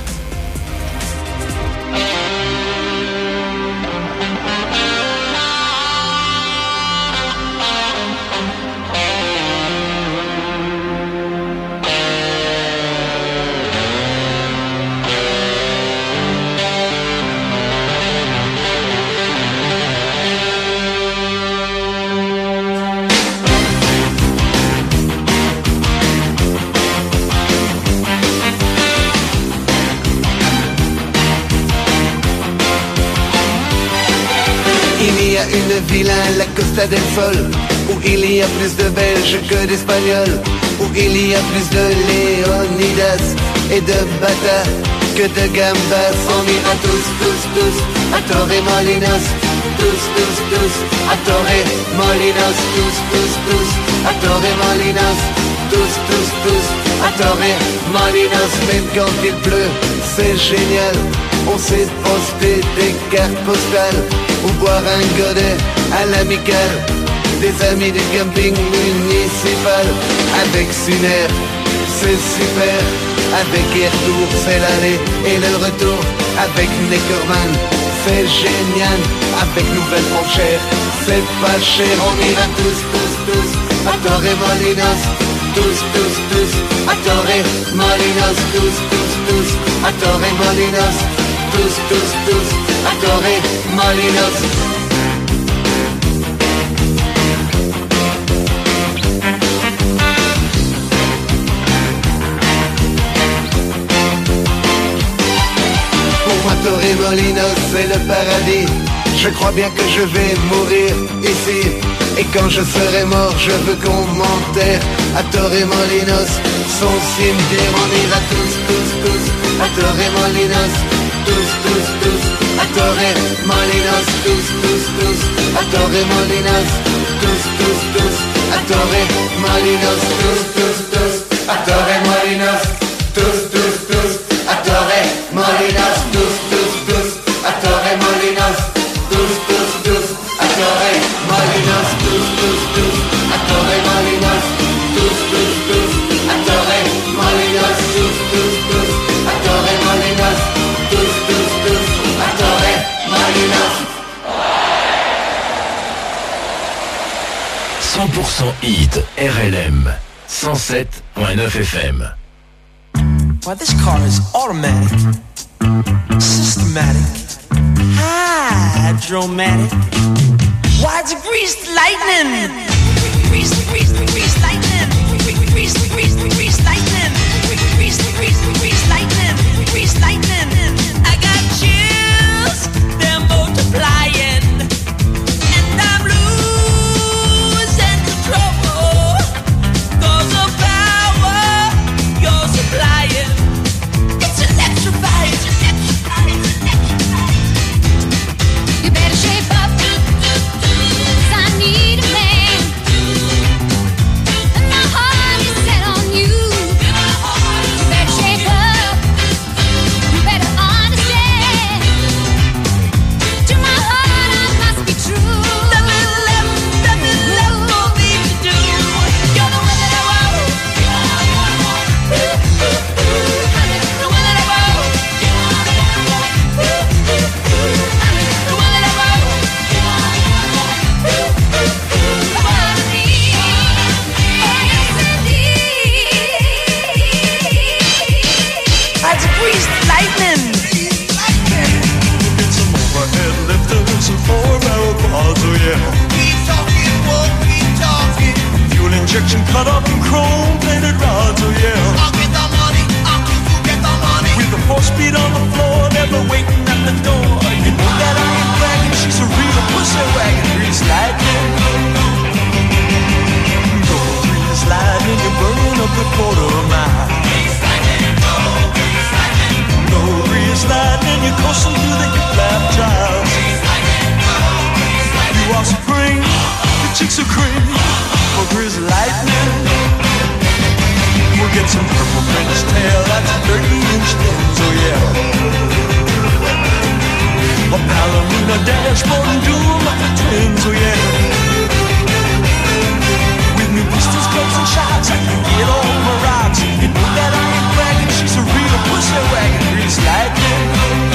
Il y a une ville à la Costa del Sol où il y a plus de Belges que d'Espagnols, où il y a plus de Leonidas et de Bata que de Gambas. On ira tous à Torremolinos, tous à Torremolinos, tous à Torremolinos, tous à Torremolinos. Même quand il pleut, c'est génial. On s'est posté des cartes postales ou boire un godet à l'amical. Des amis du camping municipal avec Suner, c'est super. Avec Erdour, c'est l'aller et le retour. Avec Neckerman, c'est génial. Avec Nouvelle Frontière, c'est pas cher. On ira tous à Torremolinos, tous à Torremolinos, tous à Torremolinos, tous à Torremolinos. Pour moi Torremolinos c'est le paradis. Je crois bien que je vais mourir ici. Et quand je serai mort, je veux qu'on m'enterre à Torremolinos, son cimetière. On ira tous à Torremolinos, tous à Torremolinos, tous à Torremolinos, tous à Torremolinos, tous à Torremolinos, tous à Torremolinos, tous à Torremolinos, tous à Torremolinos, tous à Torremolinos, tous à Torremolinos, tous à Torremolinos, tous à Torremolinos. 100% hit RLM 107.9 FM. Well, this car is automatic, systematic, hydromatic. Why, it's greased lightning. Greased lightning. Greased lightning. Greased lightning. I got chills, they're multiplying, and I'm losing control. 'Cause the power you're supplying, it's electrifying. You better shape up, 'cause I need a man. And my heart is set on you. You better shape up, you better piece of cream for greased lightning. We'll get some purple French tail, that's 30-inch pins, oh yeah. A ballerina dashboard and dual twins, oh yeah. With new pistols, cups and shots, I can get all my rocks. You know that I ain't bragging, she's a real pussy wagon, greased lightning.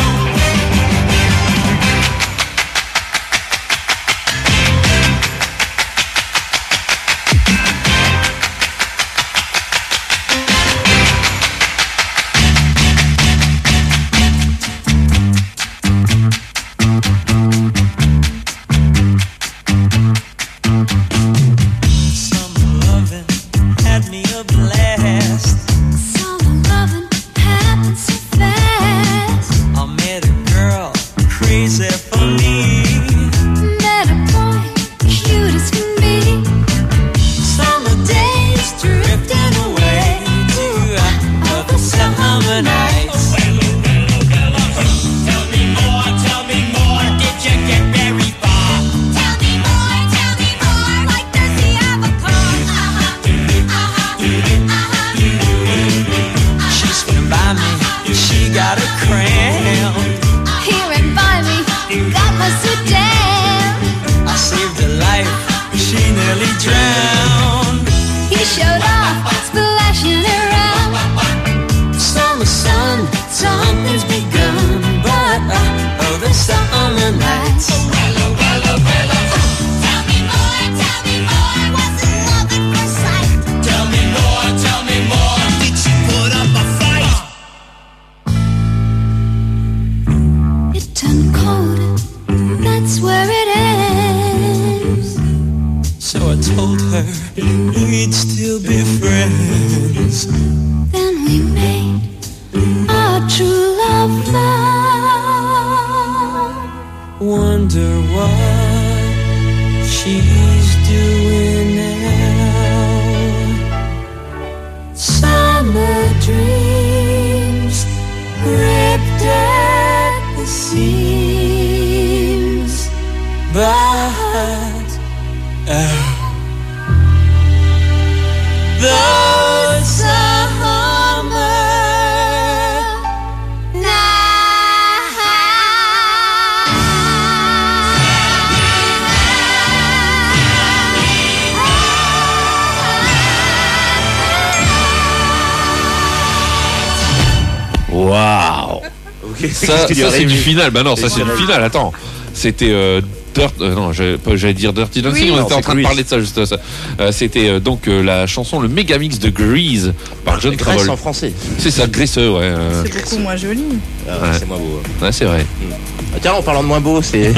Ça c'est du final. Bah non, ça c'est du final. Attends, c'était non, j'allais dire Dirty Dancing. Oui, on non, était en train de parler de ça juste ça. C'était donc la chanson, le méga mix de Grease par John Grace Travolta. en français. C'est ça, Graisseux, ouais. C'est beaucoup moins joli. Ah, Ouais. C'est moins beau. Ouais, c'est vrai. Ah, tiens, en parlant de moins beau, c'est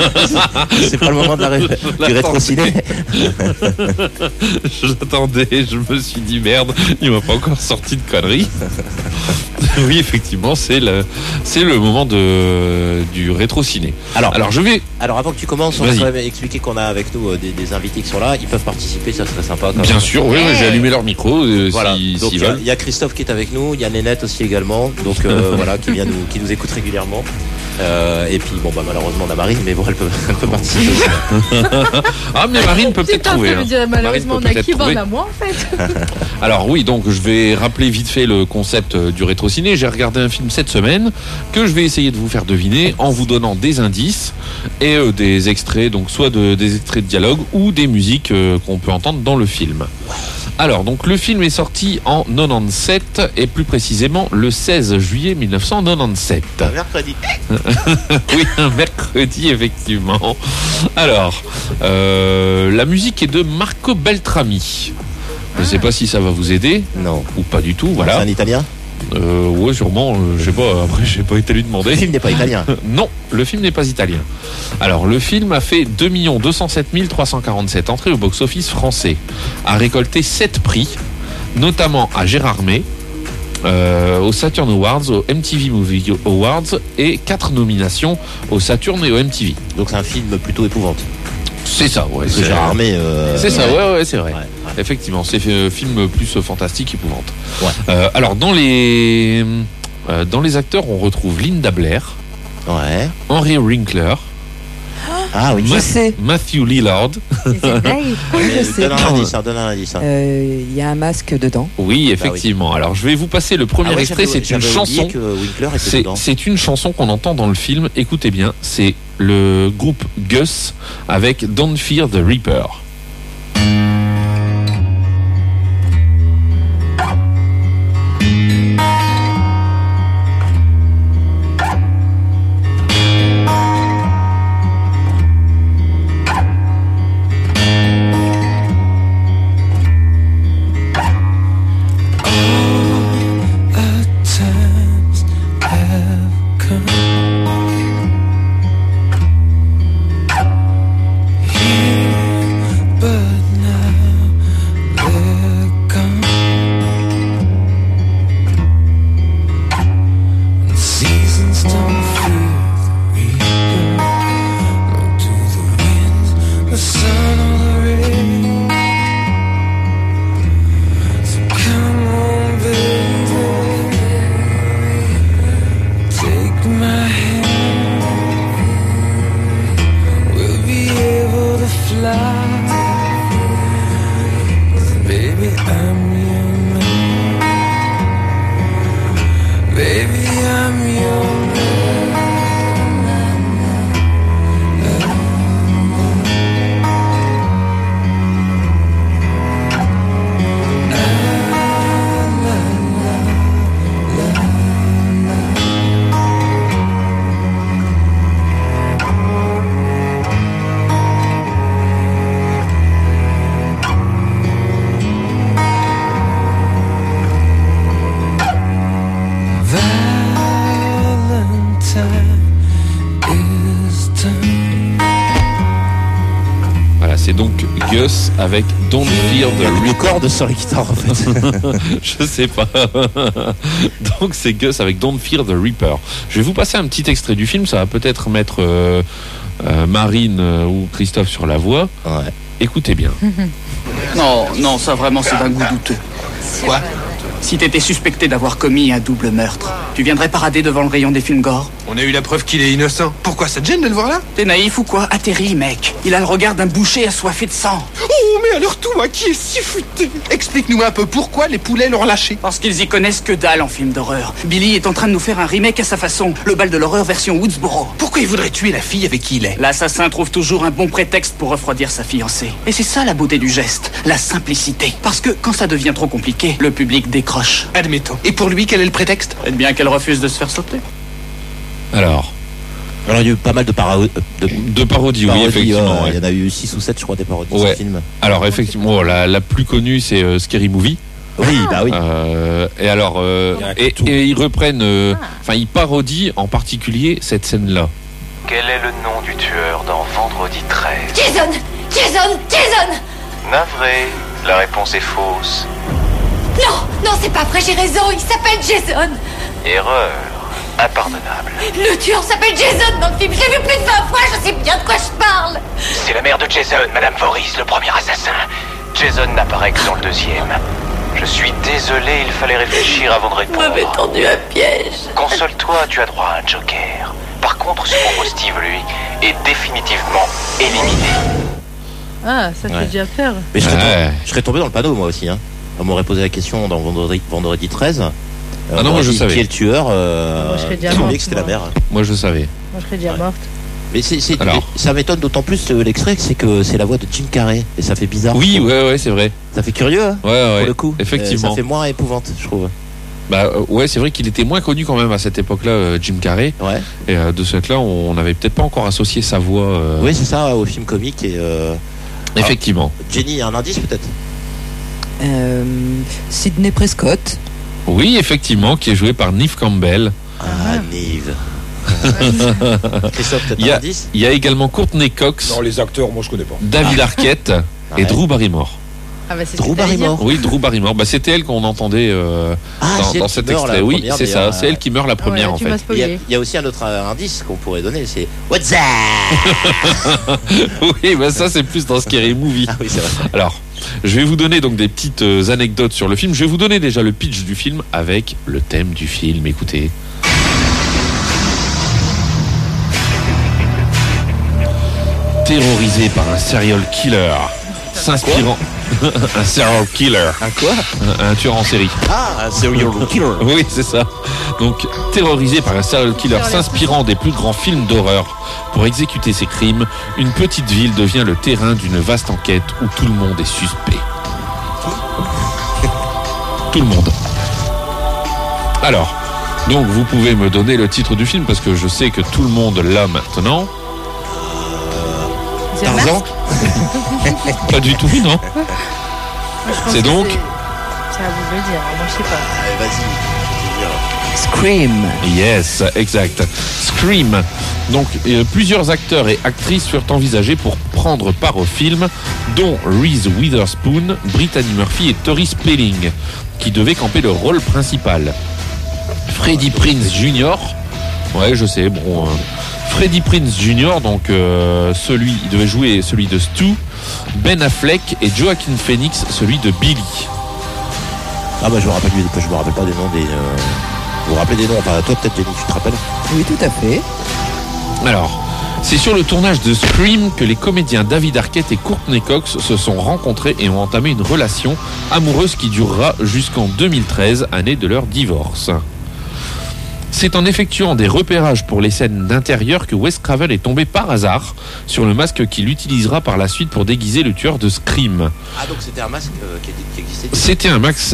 c'est pas le moment de du rétro-ciné. J'attendais, je me suis dit merde, il m'a pas encore sorti de conneries. Oui, effectivement, c'est le moment du rétro-ciné. Alors je vais. Alors avant que tu commences, on Vas-y. va expliquer qu'on a avec nous des invités qui sont là. Ils peuvent participer, ça serait sympa. Quand Bien même. sûr, oui, j'ai allumé leur micro. Voilà. S'ils Donc il veulent. y a Christophe qui est avec nous, il y a Nénette aussi également, donc voilà, qui nous écoute régulièrement. Et puis bon bah malheureusement on a Marine, mais bon elle peut participer aussi. Ah mais Marine peut peut-être Putain, trouver. ça veut dire, malheureusement, on Marine a peut qui peut-être va, on a moi en fait. Alors oui, donc je vais rappeler vite fait le concept du rétro-ciné. J'ai regardé un film cette semaine que je vais essayer de vous faire deviner en vous donnant des indices et des extraits, donc soit des extraits de dialogue ou des musiques qu'on peut entendre dans le film. Alors, donc le film est sorti en 97 et plus précisément le 16 juillet 1997. Mercredi. Oui, un mercredi, effectivement. Alors, la musique est de Marco Beltrami. Je ne sais pas si ça va vous aider. Non. Ou pas du tout, C'est voilà. un Italien. Ouais, sûrement. Je sais pas. Après, j'ai pas été lui demander. Le film n'est pas italien. Non, le film n'est pas italien. Alors, le film a fait 2 207 347 entrées au box-office français, a récolté 7 prix, notamment à Gérardmer, aux Saturn Awards, aux MTV Movie Awards et 4 nominations aux Saturn et au MTV. Donc c'est un film plutôt épouvante. C'est ça, ouais. C'est Gérardmer. C'est ça, ouais, c'est vrai. Ouais. Effectivement, c'est un film plus fantastique, épouvante. Ouais. Alors, dans les acteurs, on retrouve Linda Blair, Ouais. Henry Winkler, Ah oui, Je sais. Matthew Lillard. Donne un indice. Il y a un masque dedans. Oui, effectivement. Alors, je vais vous passer le premier extrait. C'est une chanson. C'est une chanson qu'on entend dans le film. Écoutez bien, c'est le groupe Gus avec Don't Fear the Reaper. C'est donc Gus avec Don't Fear the Reaper. Le cordes sur les guitares en fait. Je sais pas. Donc c'est Gus avec Don't Fear the Reaper. Je vais vous passer un petit extrait du film. Ça va peut-être mettre Marine ou Christophe sur la voie. Ouais. Écoutez bien. Non, ça vraiment c'est d'un goût douteux. Quoi ? Si t'étais suspecté d'avoir commis un double meurtre, tu viendrais parader devant le rayon des films gore ? On a eu la preuve qu'il est innocent. Pourquoi ça te gêne de le voir là ? T'es naïf ou quoi ? Atterri, mec. Il a le regard d'un boucher assoiffé de sang. Oh, mais alors toi qui es si futé, explique-nous un peu pourquoi les poulets l'ont relâché. Parce qu'ils y connaissent que dalle en film d'horreur. Billy est en train de nous faire un remake à sa façon. Le bal de l'horreur version Woodsboro. Pourquoi il voudrait tuer la fille avec qui il est ? L'assassin trouve toujours un bon prétexte pour refroidir sa fiancée. Et c'est ça la beauté du geste, la simplicité. Parce que quand ça devient trop compliqué, le public décroche. Admettons. Et pour lui, quel est le prétexte ? Peut-être bien qu'elle refuse de se faire sauter. Alors, il y a eu pas mal de parodies. Oui, effectivement. Il y en a eu 6 ou 7, je crois, des parodies de ce film. Alors, effectivement, la plus connue, c'est Scary Movie. Oui, bah oui. Et alors, et ils reprennent, ils parodient en particulier cette scène-là. Quel est le nom du tueur dans Vendredi 13 ? Jason! Navré, la réponse est fausse. Non, c'est pas vrai, j'ai raison, il s'appelle Jason! Erreur. Impardonnable. Le tueur s'appelle Jason dans le film, je l'ai vu plus de 20 fois, je sais bien de quoi je parle! C'est la mère de Jason, Madame Voorhees, le premier assassin. Jason n'apparaît que dans le deuxième. Je suis désolé, il fallait réfléchir avant de répondre. Vous m'avez tendu un piège. Console-toi, tu as droit à un joker. Par contre, ce pauvre Steve, lui, est définitivement éliminé. Ah, ça fait déjà peur. Mais je serais tombé dans le panneau, moi aussi. Hein. On m'aurait posé la question dans Vendredi 13. Moi je savais. Qui est le tueur Moi je serais déjà morte. Que c'était la mère. Moi je savais. Moi je serais déjà morte. Mais ça m'étonne d'autant plus l'extrait, c'est que c'est la voix de Jim Carrey et ça fait bizarre. Oui, ouais, c'est vrai. Ça fait curieux, hein, pour le coup. Effectivement. Ça fait moins épouvante, je trouve. Bah ouais, c'est vrai qu'il était moins connu quand même à cette époque-là, Jim Carrey. Ouais. Et de ce fait-là, on n'avait peut-être pas encore associé sa voix. Oui, c'est ça, au film comique et. Effectivement. Alors, Jenny, un indice peut-être. Sidney Prescott. Oui, effectivement, qui est joué par Neve Campbell. Neve. Christophe, peut-être un indice. Il y a également Courtney Cox. Non, les acteurs, moi je connais pas. David Arquette et Drew Barrymore. Ah bah c'est Drew Barrymore. Oui, Drew Barrymore. Bah, c'était elle qu'on entendait dans cet extrait. Oui, c'est ça. C'est elle qui meurt la première en fait. Il y a aussi un autre indice qu'on pourrait donner, c'est What's that? Oui, bah ça c'est plus dans Scary Movie. Ah oui, c'est vrai. Alors, je vais vous donner donc des petites anecdotes sur le film. Je vais vous donner déjà le pitch du film avec le thème du film. terrorisé par un serial killer, s'inspirant... un serial killer. Un quoi? Un tueur en série. Ah, un serial killer. Oui, c'est ça. Donc, terrorisé par un serial killer s'inspirant des plus grands films d'horreur pour exécuter ses crimes, une petite ville devient le terrain d'une vaste enquête où tout le monde est suspect. Tout le monde. Alors, donc vous pouvez me donner le titre du film parce que je sais que tout le monde l'a maintenant. Tarzan. Pas du tout, non. C'est donc C'est à vous de le dire, moi je sais pas. Allez, vas-y. Scream. Yes, exact. Scream. Donc, plusieurs acteurs et actrices furent envisagés pour prendre part au film, dont Reese Witherspoon, Brittany Murphy et Tori Spelling, qui devaient camper le rôle principal. Freddie Prinze Jr. Ouais, je sais, bon... Freddie Prinze Jr., donc il devait jouer celui de Stu, Ben Affleck et Joaquin Phoenix, celui de Billy. Ah bah je me rappelle pas des noms des... Vous vous rappelez des noms? Enfin toi peut-être Jenny, tu te rappelles? Oui, tout à fait. Alors, c'est sur le tournage de Scream que les comédiens David Arquette et Courtney Cox se sont rencontrés et ont entamé une relation amoureuse qui durera jusqu'en 2013, année de leur divorce. C'est en effectuant des repérages pour les scènes d'intérieur que Wes Craven est tombé par hasard sur le masque qu'il utilisera par la suite pour déguiser le tueur de Scream. Ah donc c'était un masque qui existait? C'était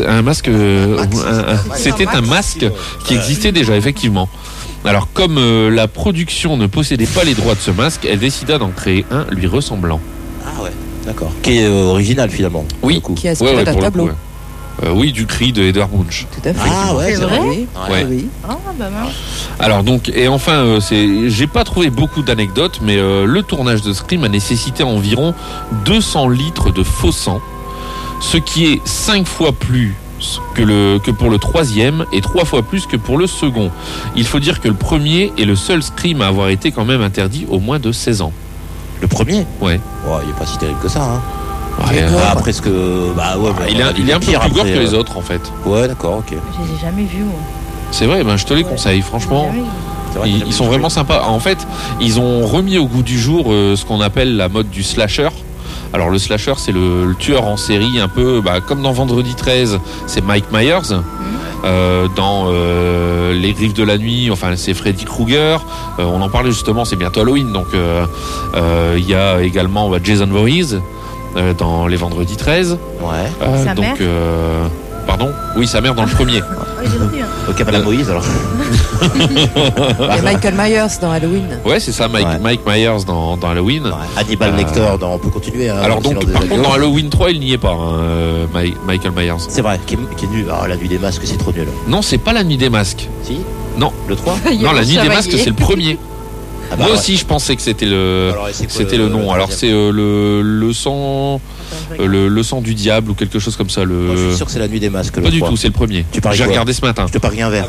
c'était un masque qui existait déjà, effectivement. Alors comme la production ne possédait pas les droits de ce masque, elle décida d'en créer un lui ressemblant. Ah ouais, d'accord. Qui est original finalement. Oui, qui a inspiré d'un tableau. Oui, du cri de Edward Munch. Tout à fait. Ah ouais, c'est vrai. Oui. Ouais. Oui. Ah bah mince. Alors donc, et enfin, j'ai pas trouvé beaucoup d'anecdotes, mais le tournage de Scream a nécessité environ 200 litres de faux sang, ce qui est 5 fois plus que pour le troisième et 3 fois plus que pour le second. Il faut dire que le premier est le seul Scream à avoir été quand même interdit au moins de 16 ans. Le premier? Ouais. Oh, il est pas si terrible que ça, hein. Ouais, après ce que... Bah ouais, il est un peu plus gore que les autres en fait. Ouais, d'accord, ok. Je les ai jamais vus, moi. C'est vrai, ben je te les conseille, franchement. Ils sont vraiment sympas. En fait, ils ont remis au goût du jour ce qu'on appelle la mode du slasher. Alors le slasher, c'est le tueur en série, un peu comme dans Vendredi 13, c'est Mike Myers. Dans Les Griffes de la Nuit, enfin c'est Freddy Krueger. On en parlait justement, c'est bientôt Halloween, donc il y a également Jason Voorhees dans Les Vendredis 13. Ouais. Sa donc, mère pardon. Oui, sa mère dans le premier. Ok, Madame Moïse alors. Il y a Michael Myers dans Halloween. Ouais, c'est ça, Mike Myers dans Halloween. Hannibal Lecter on peut continuer. Hein, alors donc, par contre, dans Halloween 3, il n'y est pas, Michael Myers. C'est vrai, qui est nul. Alors, la nuit des masques, c'est trop nul. Non, c'est pas la nuit des masques. Si? Non. Le 3? Non, la nuit des masques, c'est le premier. Ah bah moi ouais. aussi, je pensais que c'était le nom. Alors c'est le sang, le sang du diable ou quelque chose comme ça. Moi, je suis sûr que c'est la nuit des masques. Pas du tout, c'est le premier. J'ai regardé ce matin. Je te parie un verre.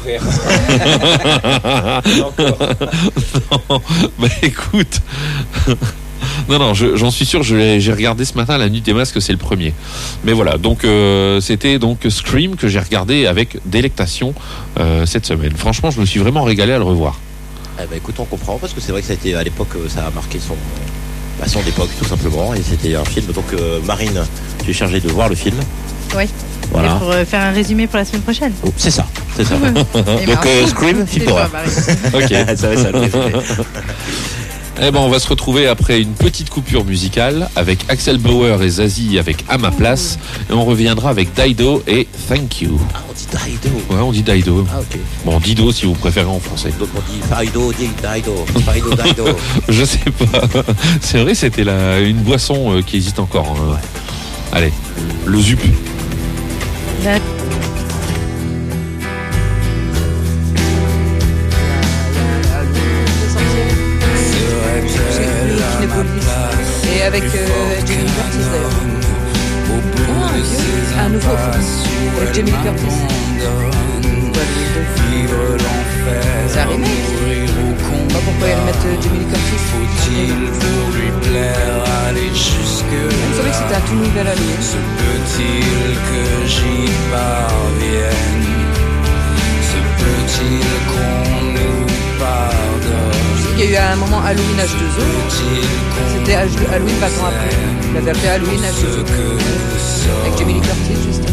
Non, bah écoute. Non, j'en suis sûr, j'ai regardé ce matin, La Nuit des Masques, c'est le premier. Mais voilà, donc c'était donc Scream que j'ai regardé avec délectation cette semaine. Franchement, je me suis vraiment régalé à le revoir. Eh ben écoute, on comprend, parce que c'est vrai que ça a été à l'époque, ça a marqué son époque tout simplement, et c'était un film. Donc Marine, tu es chargée de voir le film. Oui. Voilà. Et pour faire un résumé pour la semaine prochaine. Oh, c'est ça. Et donc Scream, film d'horreur. Ok. Ça va, ça le résumé. Eh ben, on va se retrouver après une petite coupure musicale avec Axel Bauer et Zazie avec À ma place, et on reviendra avec Dido et Thank You. Ah, on dit Dido. Ouais, on dit Dido. Ah, ok. Bon, Dido si vous préférez en français. Donc on dit Dido. Dido. Je sais pas. C'est vrai, c'était une boisson qui existe encore. Hein. Ouais. Allez, le Zup. Et avec Jamie Curtis d'ailleurs. Un nouveau avec Jamie Curtis. C'est un remake. Pas pourquoi ils remettent Jamie Lee Curtis. Faut-il pour lui plaire aller jusque Il me semblait que c'était un tout nouvel allié. Se peut-il que j'y parvienne? Se peut-il qu'on nous pardonne? qu'il y a eu à un moment Halloween H2O. C'était Halloween 20 ans après. Il avait appelé Halloween H2O. Avec Jamie Lee Curtis, justement.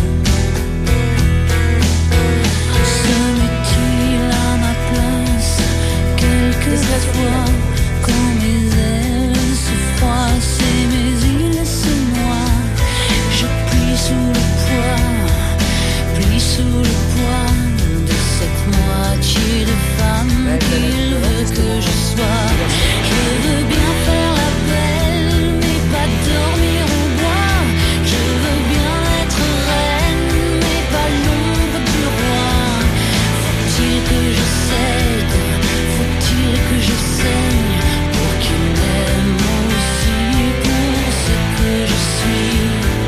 Quelquefois, quand mes ailes se froissent et mes îles se noient, je plie sous le poids de cette moitié de femme qu'il veut que je sois. Je veux bien faire la belle, mais pas dormir au bois. Je veux bien être reine, mais pas l'ombre du roi. Faut-il que je cède? Faut-il que je saigne pour qu'il m'aime aussi pour ce que je suis?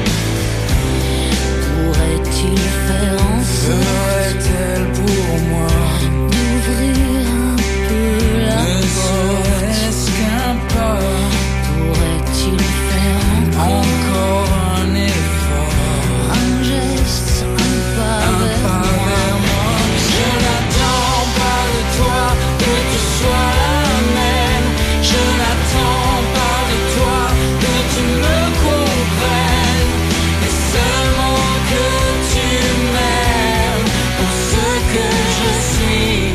Pourrait-il faire en sorte Serait-elle pour moi d'ouvrir un peu la ne porte? serait-ce qu'un pas? Pourrait-il faire Encore un effort, un geste, un pas un vers pas moi? vers moi? Je n'attends pas de toi que tu sois la même. Je n'attends pas de toi que tu me comprennes, mais seulement que tu m'aimes pour ce que je suis.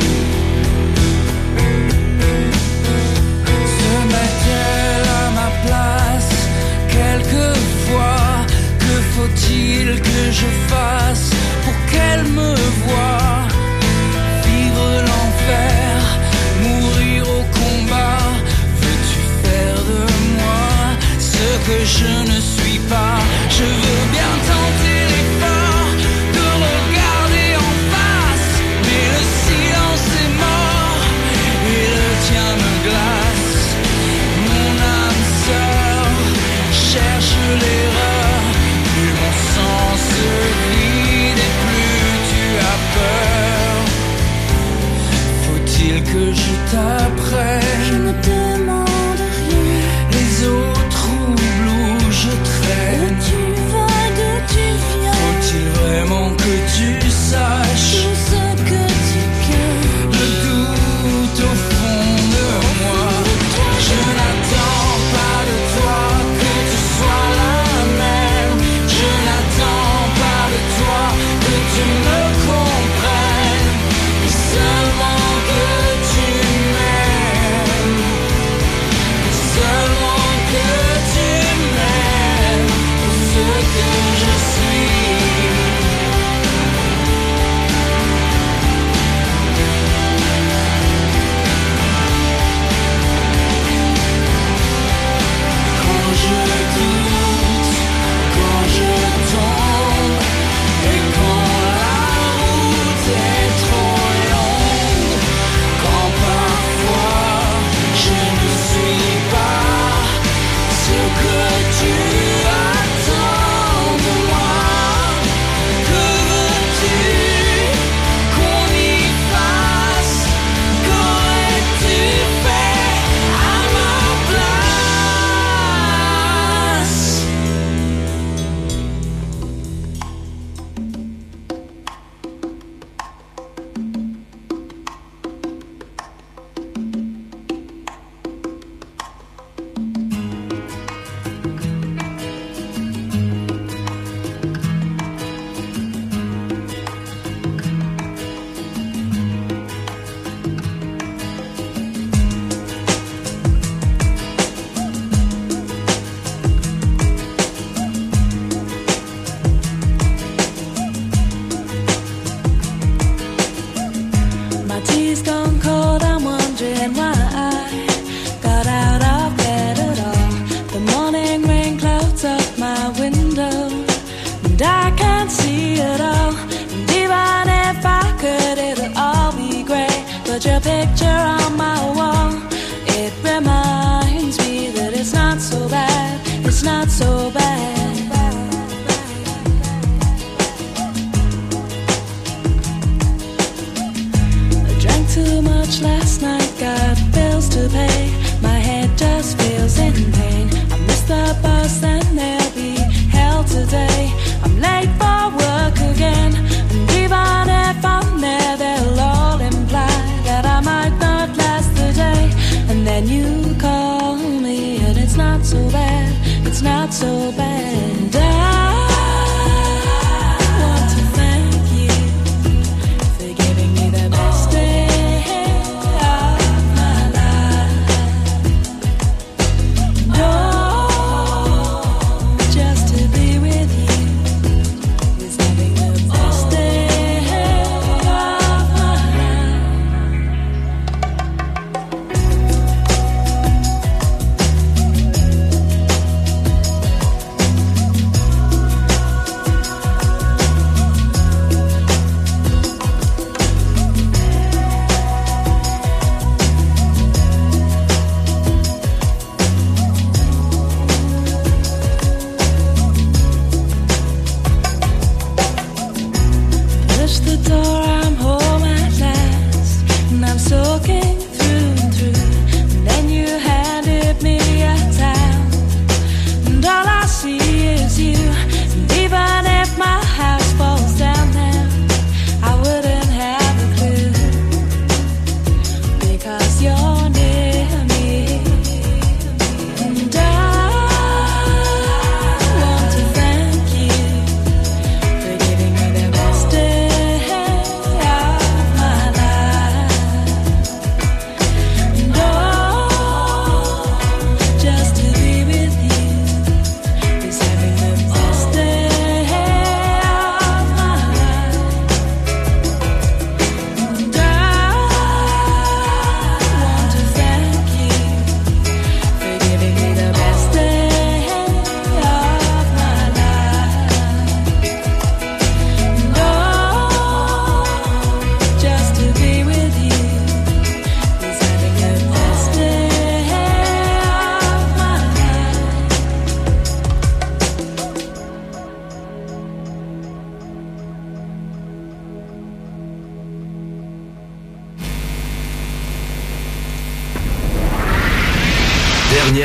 Se met-elle à ma place quelquefois? Que faut-il que je fasse pour qu'elle me voie? Vivre l'enfer, mourir au combat. Veux-tu faire de moi ce que je ne suis pas? Je veux bien tenter l'effort de regarder en face, mais le silence est mort et le tien me glace. Mon âme sœur cherche l'erreur, plus mon sang se vide et plus tu as peur. Faut-il que je t'apprenne? Je ne demande rien. Les eaux troubles où je Où traîne. tu vas, d'où tu viens? Faut-il vraiment que tu saches Tout ce que tu gagnes. le doute au fond de moi? Je n'attends pas de toi que tu sois la même. Je n'attends pas de toi que tu me comprennes, mais seulement que tu m'aimes. Seulement que tu m'aimes pour ce que je suis. Quand je doute, quand je tombe, et quand la route est trop longue, quand parfois je ne suis pas ce que tu attends de moi. Que veux-tu qu'on y fasse? Qu'aurais-tu fait à ma place? My tea's gone cold, I'm wondering why I got out of bed at all. The morning rain clouds up my window, and I can't see it all. And even if I could, it'll all be grey. But your picture on my wall, it reminds me that it's not so bad, it's not so bad. Drank too much last night, got bills to pay. My head just feels in pain. I missed the bus and there'll be hell today. I'm late for work again, and even if I'm there, they'll all imply that I might not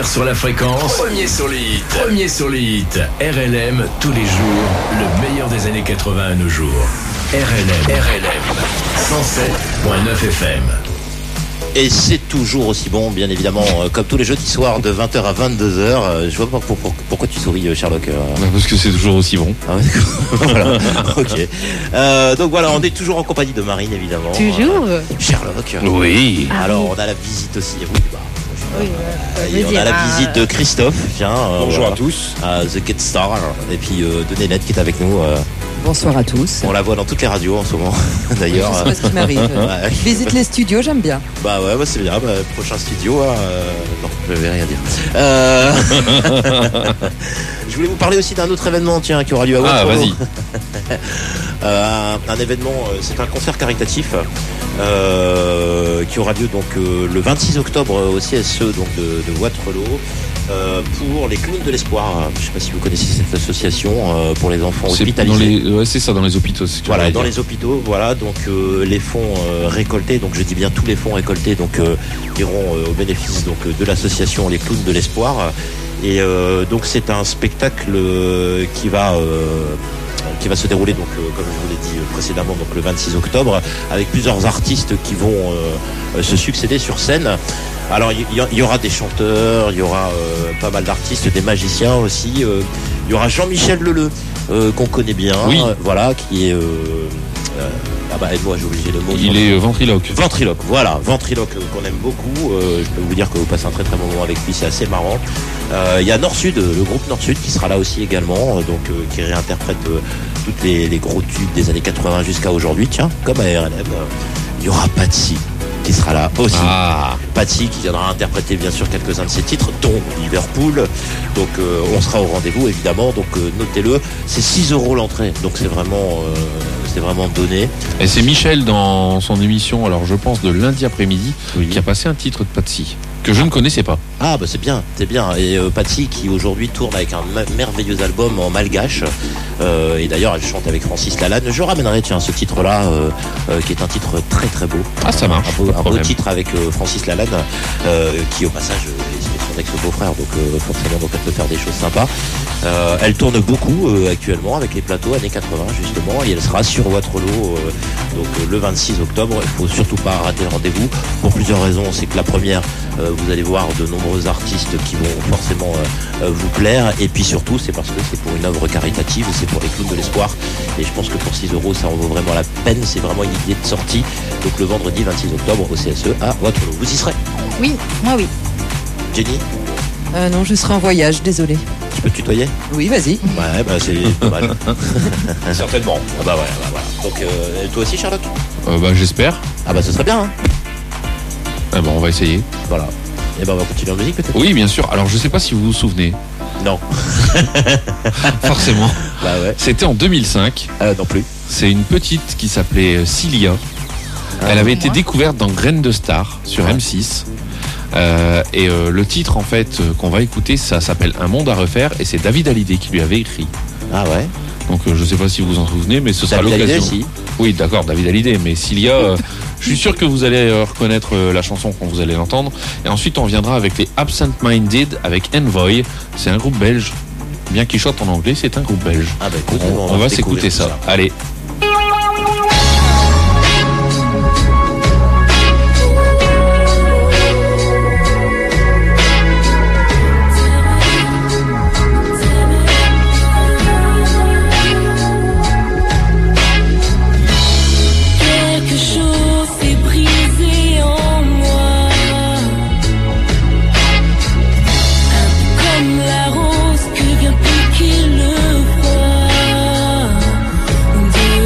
première sur la fréquence, premier sur le hit. Premier sur le hit. RLM, tous les jours, le meilleur des années 80 à nos jours. RLM 107.9 FM. Et c'est toujours aussi bon, bien évidemment, comme tous les jeudis soirs de 20h à 22h. Je vois pas pourquoi tu souris, Sherlock. Parce que c'est toujours aussi bon. Ah ouais, voilà. Ok. Donc voilà, on est toujours en compagnie de Marine, évidemment. Toujours. Sherlock. Oui. Alors, on a la visite aussi. Oui, bah. Oui, Et on a la visite de Christophe, tiens. Bonjour à tous. The Get Star. Et puis de Nénette qui est avec nous. Bonsoir à tous. On la voit dans toutes les radios en ce moment, d'ailleurs. Je sais pas ce qui m'arrive. Ouais. Je visite les studios, j'aime bien. Bah ouais, c'est bien. Prochain studio. Non, je vais rien dire. Je voulais vous parler aussi d'un autre événement, tiens, qui aura lieu à Waterloo. vas-y. Un événement, c'est un concert caritatif qui aura lieu donc le 26 octobre au CSE donc de Waterloo. Pour les clowns de l'espoir. Je ne sais pas si vous connaissez cette association pour les enfants hospitalisés. Ouais, c'est ça, dans les hôpitaux. Voilà, dans les hôpitaux, voilà. Donc les fonds récoltés, donc je dis bien tous les fonds récoltés, donc iront au bénéfice donc de l'association Les Clowns de l'Espoir. Et donc c'est un spectacle qui va se dérouler donc comme je vous l'ai dit précédemment donc le 26 octobre avec plusieurs artistes qui vont se succéder sur scène. Alors il y aura des chanteurs, il y aura pas mal d'artistes, des magiciens aussi. Il y aura Jean-Michel Leleu qu'on connaît bien, voilà, qui est aide-moi, j'ai oublié le mot. Il est ventriloque. Ventriloque, voilà, ventriloque qu'on aime beaucoup. Je peux vous dire que vous passez un très très bon moment avec lui, c'est assez marrant. Il y a Nord-Sud, le groupe Nord-Sud qui sera là aussi également, donc qui réinterprète toutes les gros tubes des années 80 jusqu'à aujourd'hui, tiens, comme à RLM. Il y aura Patsy qui sera là aussi. Patsy qui viendra interpréter bien sûr quelques-uns de ses titres, dont Liverpool. Donc on sera au rendez-vous évidemment. Donc notez-le, c'est 6 € l'entrée. Donc c'est vraiment donné. Et c'est Michel dans son émission, alors je pense de lundi après-midi, qui a passé un titre de Patsy que je ne connaissais pas. Ah bah c'est bien. Et Patsy qui aujourd'hui tourne avec un merveilleux album en malgache. Et d'ailleurs elle chante avec Francis Lalanne. Je ramènerai ce titre-là qui est un titre très très beau. Ah ça marche. Un beau titre avec Francis Lalanne qui au passage est son ex-beau-frère, donc forcément donc elle peut faire des choses sympas. Elle tourne beaucoup actuellement avec les plateaux années 80 justement, et elle sera sur Waterloo donc le 26 octobre. Il faut surtout pas rater le rendez-vous pour plusieurs raisons. C'est que la première, vous allez voir de nombreux artistes qui vont forcément vous plaire, et puis surtout c'est parce que c'est pour une œuvre caritative, c'est pour les clowns de l'espoir, et je pense que pour 6 € ça en vaut vraiment la peine. C'est vraiment une idée de sortie, donc le vendredi 26 octobre au CSE à Waterloo. Vous y serez? Oui, moi oui. Jenny? Non, je serai en voyage, désolé. Tu peux te tutoyer? Oui, vas-y. Ouais, bah c'est dommage. Certainement. Ah bah voilà. Donc toi aussi, Sherlock? J'espère. Ah bah ce serait bien, hein. Ah bah on va essayer. Voilà. Et ben on va continuer en musique peut-être? Oui, bien sûr. Alors je sais pas si vous vous souvenez. Non. Forcément. Bah ouais. C'était en 2005. Non plus. C'est une petite qui s'appelait Cilia. Elle avait été découverte dans Graines de Star sur M6. Et le titre en fait qu'on va écouter, ça s'appelle Un monde à refaire, et c'est David Hallyday qui lui avait écrit. Ah ouais. Donc je sais pas si vous en souvenez, mais ce sera David l'occasion. Hallyday, si. Oui, d'accord, David Hallyday, mais Cilia, je suis sûr que vous allez reconnaître la chanson quand vous allez l'entendre. Et ensuite on viendra avec les Absent Minded avec Envoy. C'est un groupe belge, bien qu'il chante en anglais, c'est un groupe belge. Ah bah écoute, on va s'écouter ça. Allez. Quelque chose s'est brisé en moi, un peu comme la rose que vient piquer le froid. On dit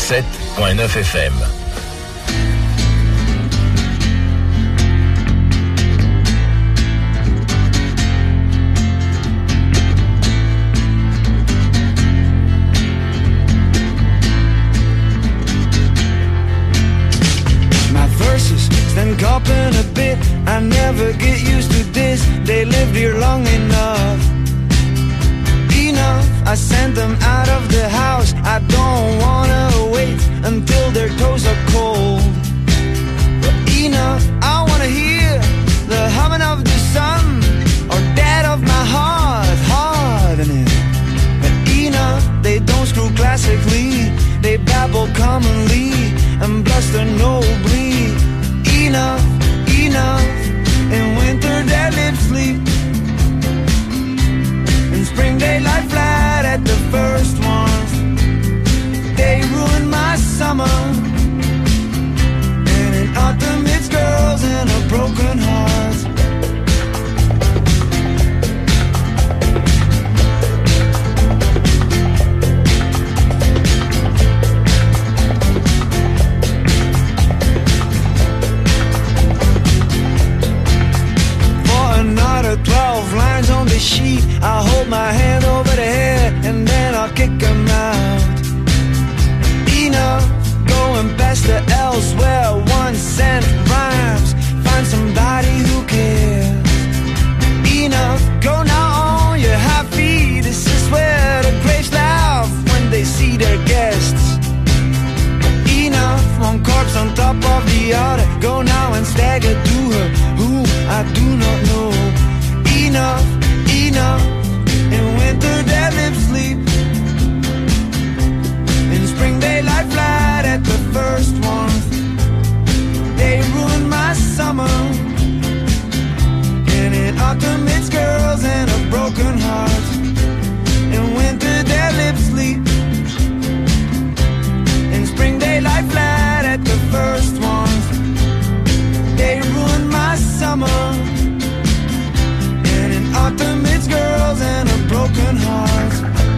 107.9 FM. My verses stand copping a bit. I never get used to this. They lived here long enough. Enough, I sent them out of the house. I don't wanna wait until their toes are cold. But enough, I wanna hear the humming of the sun or that of my heart hardening. But enough, they don't screw classically. They babble commonly and bluster nobly. Enough, enough. In winter their lips sleep. In spring they lie flat at the first warmth. They ruin my summer. And in autumn it's girls and a broken heart. Another 12 lines on the sheet. I'll hold my hand over the head and then I'll kick them out. Enough, going past the elsewhere. 1 cent rhymes, find somebody who cares. Enough, go now on your high feet. This is where the graves laugh when they see their guests. Enough, one corpse on top of the other. Go now and stagger to her whom I do not know. Enough, enough. In winter their lips sleep. In spring they lie flat at the first warmth. They ruin my summer. And in autumn it's girls and a broken heart. In winter their lips sleep. In spring they lie flat at the first warmth. They ruin my summer. And in autumn it's girls and a broken heart.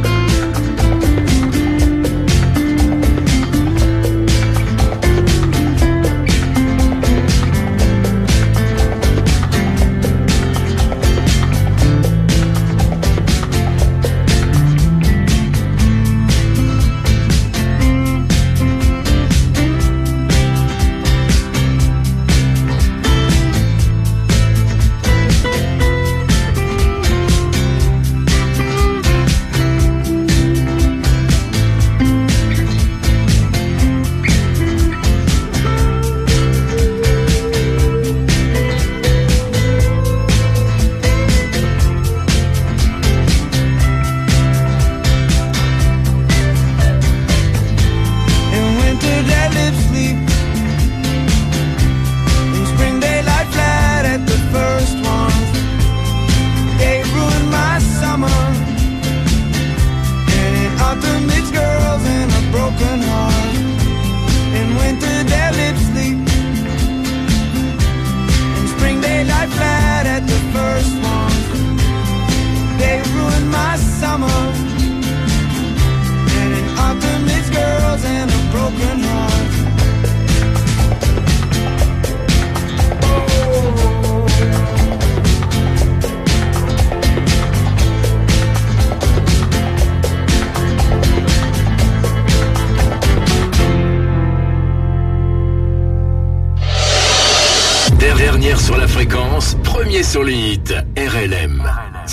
Dernière sur la fréquence, premier sur le hit, RLM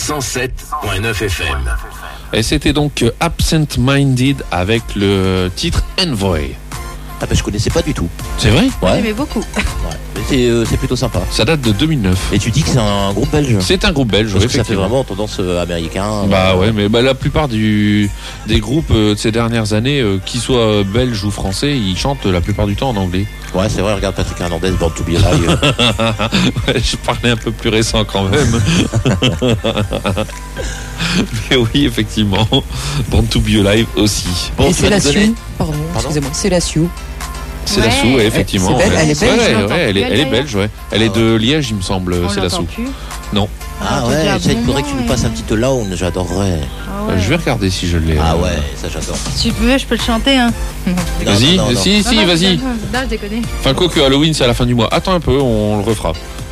107.9 FM. Et c'était donc Absent Minded avec le titre Envoy. Ah bah je connaissais pas du tout. C'est vrai? Ouais. J'aimais beaucoup. C'est plutôt sympa. Ça date de 2009. Et tu dis que c'est un groupe belge? C'est un groupe belge, parce que ça fait effectivement. vraiment tendance américain. Bah ouais, mais la plupart des groupes de ces dernières années, qu'ils soient belges ou français, ils chantent la plupart du temps en anglais. Ouais, c'est vrai, regarde Patrick Hernandez, Born to Be Alive. Ouais, je parlais un peu plus récent quand même. Mais oui, effectivement. Born to Be Alive aussi. Et c'est la Sioux. Pardon, excusez-moi, c'est la Sioux. C'est la Sioux, effectivement. C'est belle, elle est belge. Ouais, elle est belge, ouais. Elle est de Liège, il me semble, On c'est la l'entend Sioux. plus. Non. Ah t'as dit ouais, un ça, il bon faudrait que tu moment, nous passes un petit Alone, j'adorerais. Ah ouais. Je vais regarder si je l'ai. Ah ouais, ça j'adore. Si tu veux, je peux le chanter, hein. Vas-y, non, non. si, Non, non, vas-y. Non, je déconne. Enfin, quoi que Halloween, c'est à la fin du mois. Attends un peu, on le refera.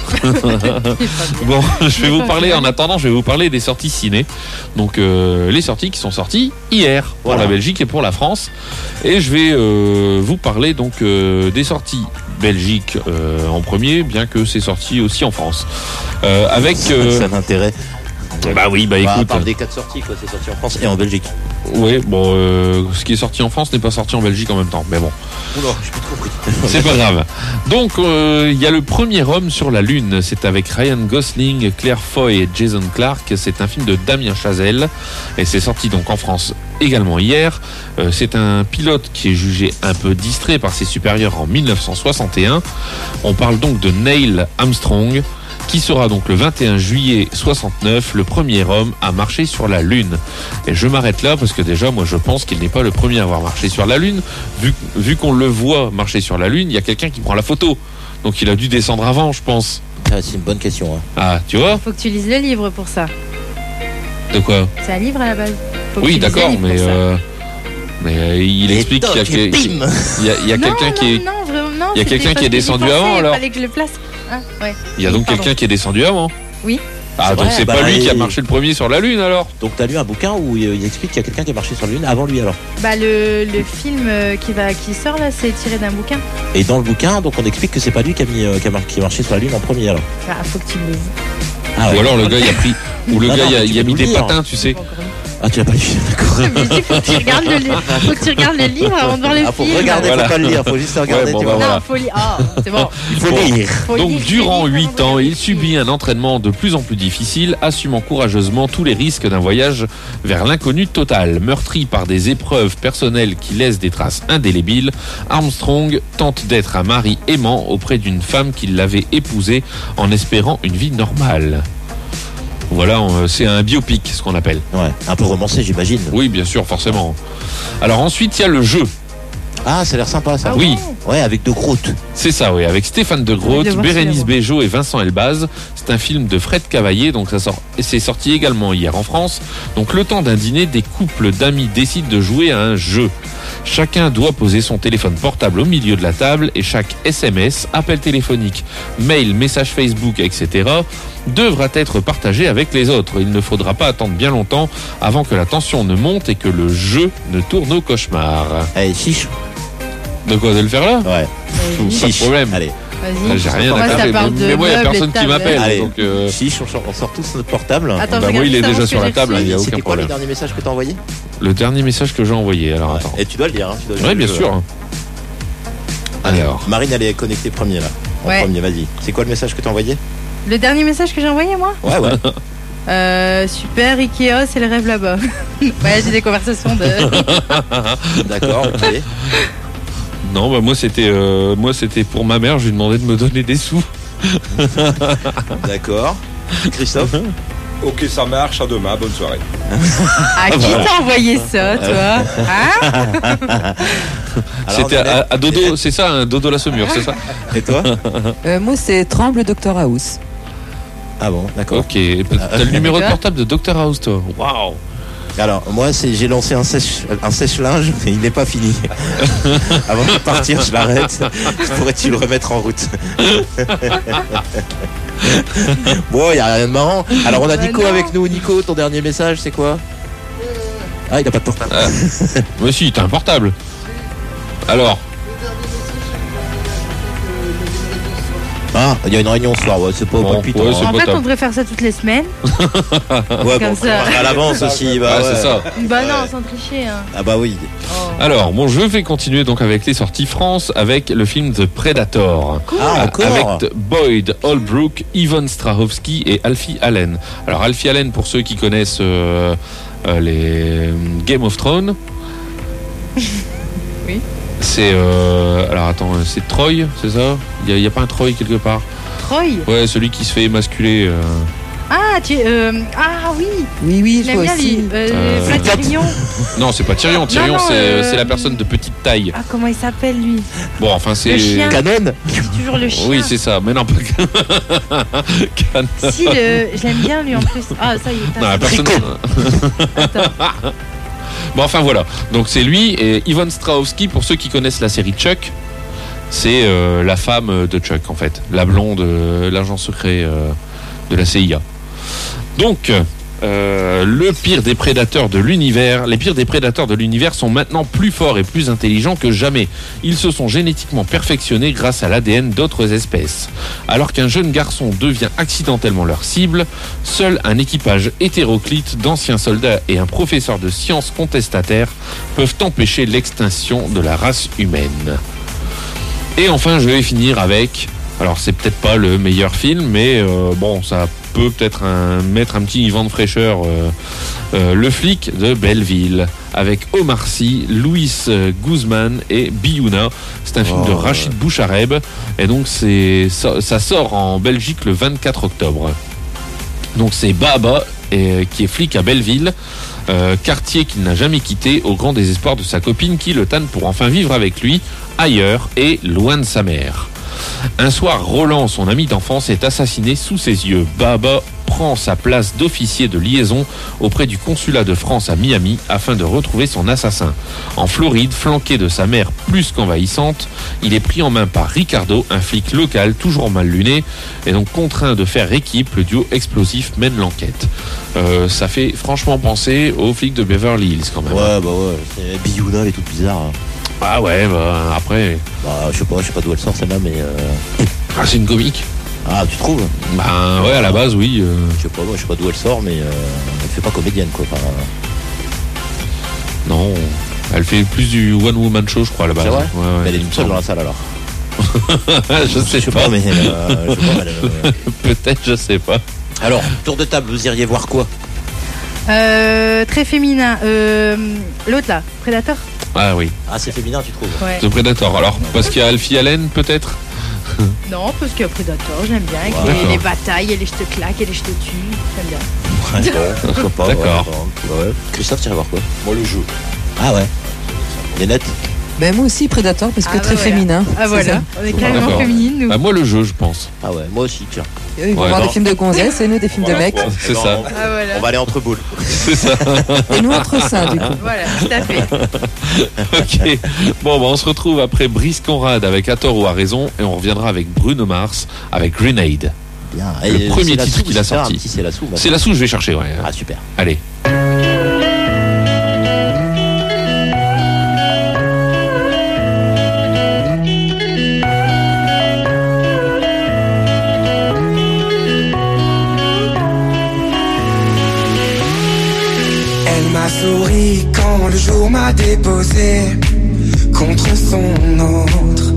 Bon, je vais vous parler, en attendant, je vais vous parler des sorties ciné. Donc, les sorties qui sont sorties hier pour la Belgique et pour la France. Et je vais vous parler donc des sorties Belgique en premier, bien que c'est sorti aussi en France. Avec. Ça a l'intérêt. Bah oui, bah écoute. À part des 4 sorties, quoi, c'est sorti en France et en Belgique. Oui, bon, ce qui est sorti en France n'est pas sorti en Belgique en même temps, mais bon. Oula, j'ai pas compris. C'est pas grave. Donc, il y a le premier homme sur la Lune. C'est avec Ryan Gosling, Claire Foy et Jason Clarke. C'est un film de Damien Chazelle. Et c'est sorti donc en France également hier. C'est un pilote qui est jugé un peu distrait par ses supérieurs en 1961. On parle donc de Neil Armstrong, qui sera donc le 21 juillet 69 le premier homme à marcher sur la Lune. Et je m'arrête là parce que déjà, moi, je pense qu'il n'est pas le premier à avoir marché sur la Lune. Vu qu'on le voit marcher sur la Lune, il y a quelqu'un qui prend la photo. Donc il a dû descendre avant, je pense. Ah, c'est une bonne question. Hein. Ah, tu vois? Faut que tu lises le livre pour ça. De quoi? C'est un livre à la base. Faut que Oui, tu lises le d'accord, livre mais pour ça. il explique qu'il y a, il y a quelqu'un qui est. Non, vraiment, non, il y a c'était quelqu'un parce qui est que j'y descendu pensais, avant, alors? Fallait que je le place. Ah, ouais. Il y a donc Pardon. quelqu'un qui est descendu avant. Oui. Ah, C'est donc vrai, c'est bah, pas lui qui a et- marché le premier sur la Lune alors? Donc t'as lu un bouquin où il explique qu'il y a quelqu'un qui est marché sur la Lune avant lui alors. Bah le film qui sort là, c'est tiré d'un bouquin. Et dans le bouquin, donc on explique que c'est pas lui qui a marché sur la Lune en premier alors. Ah, faut que tu le lises. Ah ouais. Ou alors le gars il a pris. Ou le Non, gars non, il a, tu il a peux mis nous des lire. patins, tu sais. Ah tu l'as pas lu, d'accord. Mais dis, faut que tu regardes le livre. Faut que tu regardes le livre avant de voir le Ah, faut film. regarder, Voilà. faut pas le lire, faut juste regarder. Ouais, bon, tu bah, vois. voilà. Non, faut lire. Ah, c'est bon. Il faut Bon. lire. Faut Donc lire durant le livre 8 avant ans, de il subit un entraînement de plus en plus difficile, assumant courageusement tous les risques d'un voyage vers l'inconnu total. Meurtri par des épreuves personnelles qui laissent des traces indélébiles, Armstrong tente d'être un mari aimant auprès d'une femme qui l'avait épousé en espérant une vie normale. Voilà, c'est un biopic, ce qu'on appelle. Ouais, un peu romancé j'imagine. Oui, bien sûr, forcément. Alors ensuite, il y a le jeu. Ah, ça a l'air sympa ça. Ah Oui. Ouais, avec De Groot. C'est ça, oui, avec Stéphane de Je Groot, vais devoir Bérénice suivre. Bejo et Vincent Elbaz. C'est un film de Fred Cavaillé, donc c'est sorti également hier en France. Donc le temps d'un dîner, des couples d'amis décident de jouer à un jeu. Chacun doit poser son téléphone portable au milieu de la table et chaque SMS, appel téléphonique, mail, message Facebook, etc. devra être partagé avec les autres. Il ne faudra pas attendre bien longtemps avant que la tension ne monte et que le jeu ne tourne au cauchemar. Allez, chiche. De quoi, de le faire là? Ouais. Pas de problème. Allez. Vas-y. J'ai rien Moi, à ça faire. parle de Mais moi, il n'y a meubles et personne de qui tables. m'appelle. Allez. Donc, Chiche, on sort tous notre portable. Attends, bah, je moi, regarde il est juste déjà avant sur que la j'ai table. reçu. Il y a aucun C'était quoi le problème. dernier message que t'as envoyé? Le dernier message que j'ai envoyé. Alors, attends. Et tu dois le dire. Hein, tu dois Oui, bien sûr. Alors. Marine, elle est connectée premier là. En Ouais. premier, vas-y. C'est quoi le message que t'as envoyé? Le dernier message que j'ai envoyé, moi Ouais, ouais. Super, Ikea, c'est le rêve là-bas. Ouais, j'ai des conversations de. D'accord, ok. Non, bah, moi, c'était pour ma mère. Je lui demandais de me donner des sous. D'accord. Christophe? Ok, ça marche, à demain, bonne soirée. À qui t'a envoyé ça, toi Hein Alors, C'était on est- à Dodo, c'est ça, un Dodo la Saumure, c'est ça? Et toi? Moi, c'est Tremble Dr House. Ah bon, d'accord. Ok. T'as le numéro de portable de Dr House, toi? Waouh! Alors, moi, j'ai lancé un sèche-linge, mais il n'est pas fini. Avant de partir, je l'arrête. Pourrais-tu le remettre en route? Bon, il n'y a rien de marrant. Alors, on a Nico non. avec nous. Nico, ton dernier message, c'est quoi? Ah, il n'a pas de portable. Mais si, t'as un portable. Alors, Ah, il y a une réunion ce soir. Ouais, c'est pas Bon, palpitant. ouais, hein. c'est En pas fait, top. on devrait faire ça toutes les semaines. Ouais, Comme bon, ça. à l'avance aussi. Bah, ah, ouais. c'est ça. Bah non, sans tricher. Hein. Ah, bah oui. Alors, bon, je vais continuer donc avec les sorties France avec le film The Predator. Ah, encore? Avec Boyd Holbrook, Yvonne Strahovski et Alfie Allen. Alors, Alfie Allen, pour ceux qui connaissent les Game of Thrones. Oui. C'est. Alors, attends, c'est Troy, c'est ça? Il y a pas un Troy quelque part? Troy Ouais, celui qui se fait émasculer. Ah, ah oui. Oui, je l'aime bien aussi. lui. Pas Tyrion. Non, c'est pas Tyrion. Tyrion, non, c'est la personne de petite taille. Ah, comment il s'appelle lui? Bon, enfin, c'est. Le chien. Canon. C'est toujours le chien. Oui, c'est ça. Mais non, pas Canon. Si, je l'aime bien lui en plus. Ah, ça y est. Non, la personne. Bon, enfin voilà. Donc c'est lui et Yvonne Strahovski, pour ceux qui connaissent la série Chuck, c'est la femme de Chuck en fait, la blonde, l'agent secret de la CIA. Donc le pire des prédateurs de l'univers, les pires des prédateurs de l'univers sont maintenant plus forts et plus intelligents que jamais. Ils se sont génétiquement perfectionnés grâce à l'ADN d'autres espèces. Alors qu'un jeune garçon devient accidentellement leur cible, seul un équipage hétéroclite d'anciens soldats et un professeur de sciences contestataires peuvent empêcher l'extinction de la race humaine. Et enfin, je vais finir avec... Alors, c'est peut-être pas le meilleur film, mais bon, ça peut peut-être mettre un petit vent de fraîcheur. Le flic de Belleville, avec Omar Sy, Luis Guzman et Biouna. C'est un film de Rachid Bouchareb. Et donc, ça sort en Belgique le 24 octobre. Donc, c'est Baba qui est flic à Belleville. Quartier qu'il n'a jamais quitté, au grand désespoir de sa copine qui le tanne pour enfin vivre avec lui ailleurs et loin de sa mère. Un soir, Roland, son ami d'enfance, est assassiné sous ses yeux. Baba prend sa place d'officier de liaison auprès du consulat de France à Miami afin de retrouver son assassin. En Floride, flanqué de sa mère plus qu'envahissante, il est pris en main par Ricardo, un flic local toujours mal luné, et donc contraint de faire équipe. Le duo explosif mène l'enquête. Ça fait franchement penser aux flics de Beverly Hills quand même. Ouais, bah ouais, Biouna, elle est toute bizarre. Hein. Ah ouais, bah après... Bah je sais pas d'où elle sort celle-là, mais... Ah, c'est une comique. Ah, tu trouves? Bah ouais, à la base, oui. Je sais pas d'où elle sort, mais elle fait pas comédienne, quoi. Enfin, non, elle fait plus du one-woman show, je crois, à la base. c'est vrai? Ouais, Mais elle est toute seule dans la salle, alors. je sais pas. Mais... Peut-être, je sais pas. Alors, tour de table, vous iriez voir quoi? Très féminin. L'autre là, Predator. Ah oui. Ah, c'est féminin, tu trouves? Ouais. The Predator. Alors, parce qu'il y a Alfie Allen, peut-être? Non, parce que Predator, j'aime bien. Avec Ouais, les batailles, et les je te claque, et les je te tue. J'aime bien. Ouais, bon, pourquoi pas. D'accord. Ouais. Christophe, tu irais voir quoi? Moi, le jeu. Ah ouais. Les nettes? Ben moi aussi Predator parce que Ah, très bah, voilà. féminin. Ah voilà, on est carrément D'accord. féminine nous. Bah, moi, le jeu, je pense. Ah ouais, moi aussi, tiens. Ils vont Ouais, voir non. des films de gonzesses et nous des films de mecs. C'est ça. Ah voilà. On va aller entre boules. C'est ça. Et nous entre seins du coup. Voilà, tout à fait. Ok. Bon, bah, on se retrouve après Brice Conrad avec À tort ou à raison, et on reviendra avec Bruno Mars avec Grenade. Bien. Le premier titre qu'il a sorti. C'est la sous. C'est la sous, je vais chercher, ouais. Ah super. Allez. Elle m'a souri quand le jour m'a déposé contre son autre.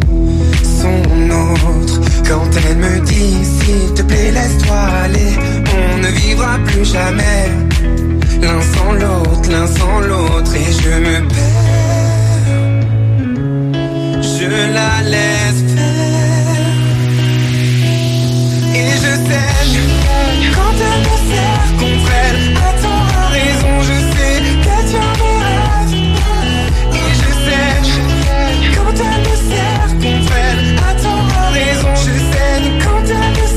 Quand elle me dit s'il te plaît laisse-toi aller, on ne vivra plus jamais l'un sans l'autre et je me perds. Je la laisse faire et je saigne quand elle me serre contre elle. Attends, à raison, je sais qu'elle tient mes rêves et je saigne quand elle me serre contre elle. Attends, à raison, je saigne quand elle me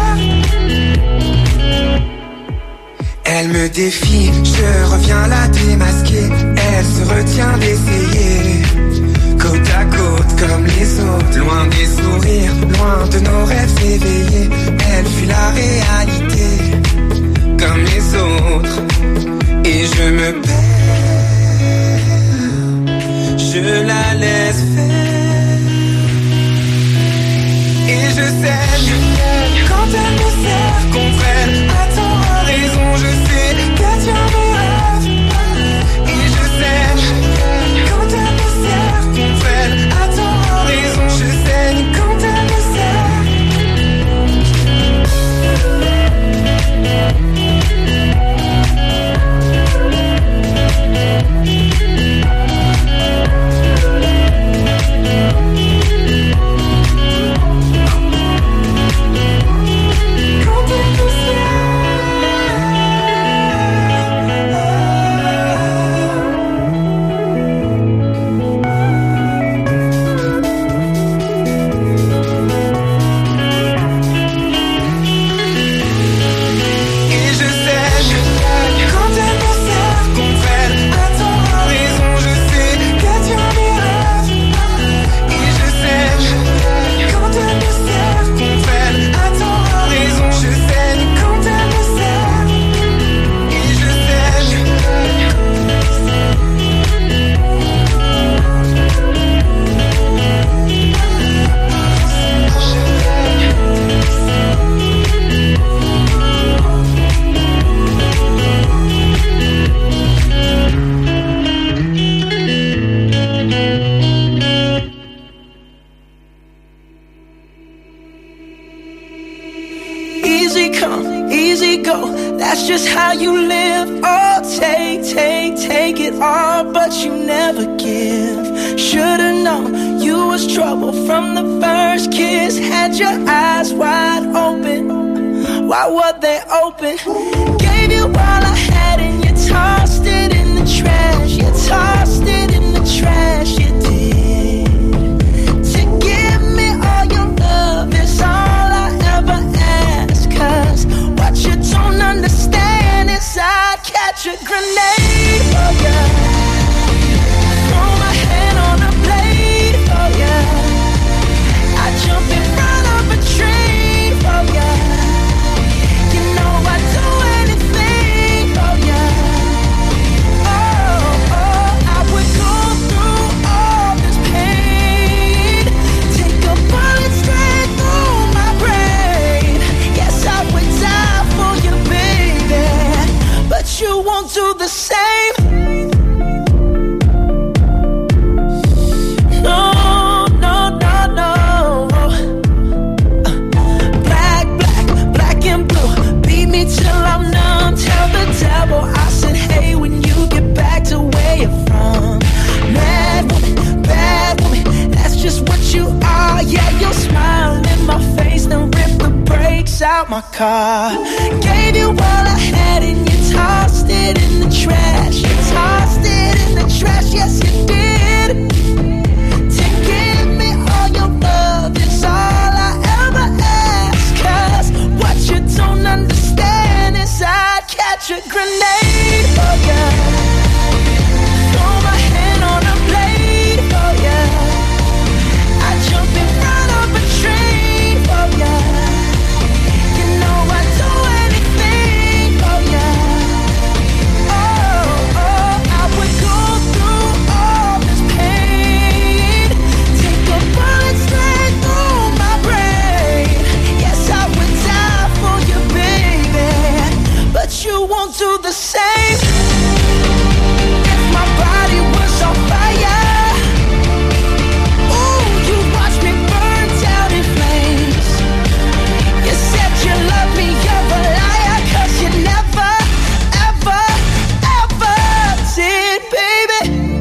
serre. Elle me défie, je reviens la démasquer. Elle se retient d'essayer. Côte à côte comme les autres, loin des sourires, loin de nos rêves éveillés. Elle fuit la réalité comme les autres et je me perds. Je la laisse faire et je saigne quand elle me serre contre elle. Attends, à raison, je sais qu'elle tient mes rêves et je saigne quand elle me serre contre elle. Attends, à raison, je saigne quand elle me serre. come, easy go. That's just how you live. Oh, take it all, but you never give. Should've known you was trouble from the first kiss. Had your eyes wide open. Why were they open? Gave you all I had and you tossed it in the trash. You tossed it in the trash, you did. To give me all your love is all I ever ask. Cause what you don't understand is I'd catch a grenade for ya. Throw my hand on a blade for ya. I'd jump in front of a train for ya. You know I'd do anything for ya. Oh, I would go through all this pain. Take a bullet straight through my brain. Yes, I would die for you, baby. But you won't do the same. No, no, no, no. Black and blue. Beat me till I'm numb. Tell the devil I said, hey, when you get back to where you're from. Mad woman, bad woman, that's just what you are. Yeah, you'll smile in my face, then rip the brakes out my car. Gave you all I had and you tossed it in the trash. You tossed it in the trash, yes you did. To give me all your love is all I ever ask. Cause what you don't understand is I'd catch a grenade for ya. Throw my hand on a blade for ya. I'd jump in front of a train for ya. You know I'd do anything for ya. Oh, I would go through all this pain. Take a bullet straight through my brain. Yes, I would die for you, baby. But you won't do the same. If my body was on fire, ooh, you watch me burn down in flames. You said you love me, you're a liar. Cause you never, ever, ever did, baby.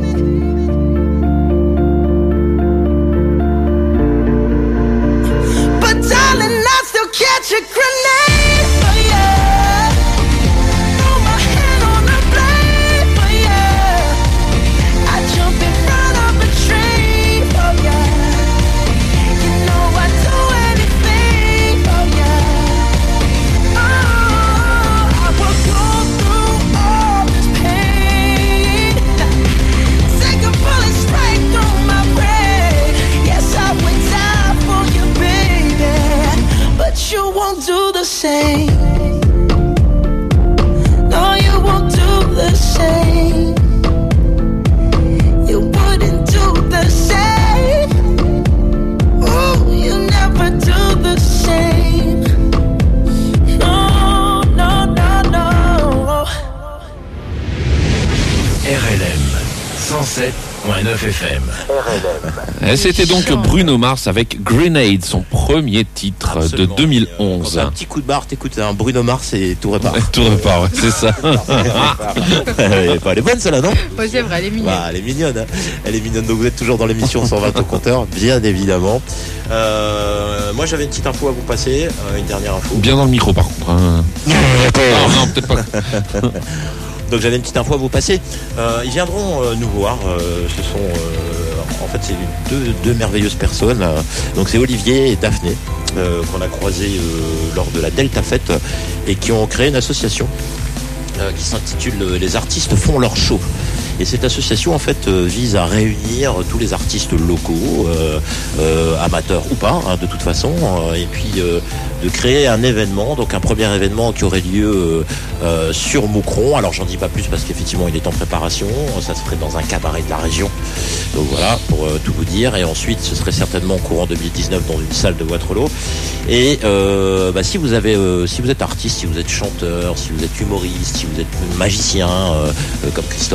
But darling, I still catch a grenade for ya. Throw my hand on a blade for ya. I jump in front of a train for ya. You know I'd do anything for ya. Oh, I will go through all this pain. Take a bullet straight through my brain. Yes, I would die for you, baby. But you won't do the same. No, you won't do the same. You wouldn't do the same. Oh, you never do the same. No, no, no, no. RLM 107.9 FM. Et c'était donc Bruno Mars avec Grenade, son premier titre Absolument. de 2011. Un petit coup de barre, t'écoutes un Bruno Mars et tout repart. Tout repart, ouais, c'est ça. Elle est bonne celle-là, non? Ouais, c'est vrai, elle est mignonne. Bah, elle est mignonne, hein. Elle est mignonne. Donc vous êtes toujours dans l'émission 120 au compteur, bien évidemment. Moi j'avais une petite info à vous passer, une dernière info. Bien dans le micro par contre. Hein. Non, peut-être pas. Donc j'avais une petite info à vous passer. Ils viendront nous voir. Ce sont en fait c'est deux merveilleuses personnes. Donc c'est Olivier et Daphné qu'on a croisés lors de la Delta Fête et qui ont créé une association qui s'intitule Les artistes font leur show. Et cette association en fait vise à réunir tous les artistes locaux, amateurs ou pas, hein, de toute façon, et puis de créer un événement, donc un premier événement qui aurait lieu sur Moucron. Alors j'en dis pas plus parce qu'effectivement il est en préparation, ça se ferait dans un cabaret de la région. Donc voilà, pour tout vous dire. Et ensuite ce serait certainement courant 2019 dans une salle de Waterloo. Et si vous êtes artiste, si vous êtes chanteur, si vous êtes humoriste, si vous êtes magicien, comme Christophe par exemple,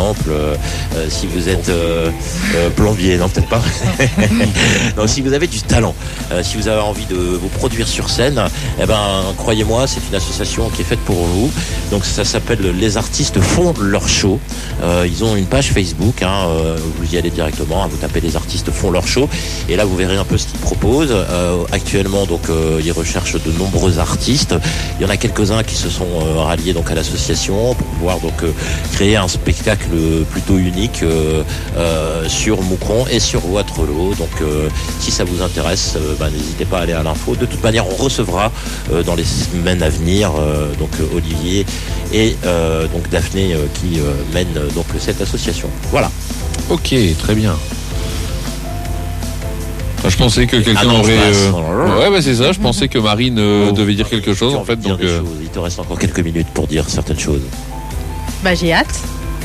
exemple, si vous êtes plombier, non peut-être pas. Non, si vous avez du talent, si vous avez envie de vous produire sur scène, eh ben croyez-moi, c'est une association qui est faite pour vous. Donc ça s'appelle Les Artistes Font Leur Show. Ils ont une page Facebook, vous y allez directement, vous tapez Les Artistes Font Leur Show, et là vous verrez un peu ce qu'ils proposent. Actuellement, donc ils recherchent de nombreux artistes. Il y en a quelques-uns qui se sont ralliés donc à l'association pour pouvoir donc créer un spectacle plutôt unique sur Moucron et sur Waterloo. Donc si ça vous intéresse, n'hésitez pas à aller à l'info. De toute manière, on recevra dans les semaines à venir donc Olivier et donc Daphné qui mène donc cette association. Voilà. Ok, très bien. Je pensais que quelqu'un aurait. Ouais, c'est ça. Je pensais que Marine devait dire quelque chose en fait. Donc. Il te reste encore quelques minutes pour dire certaines choses. J'ai hâte.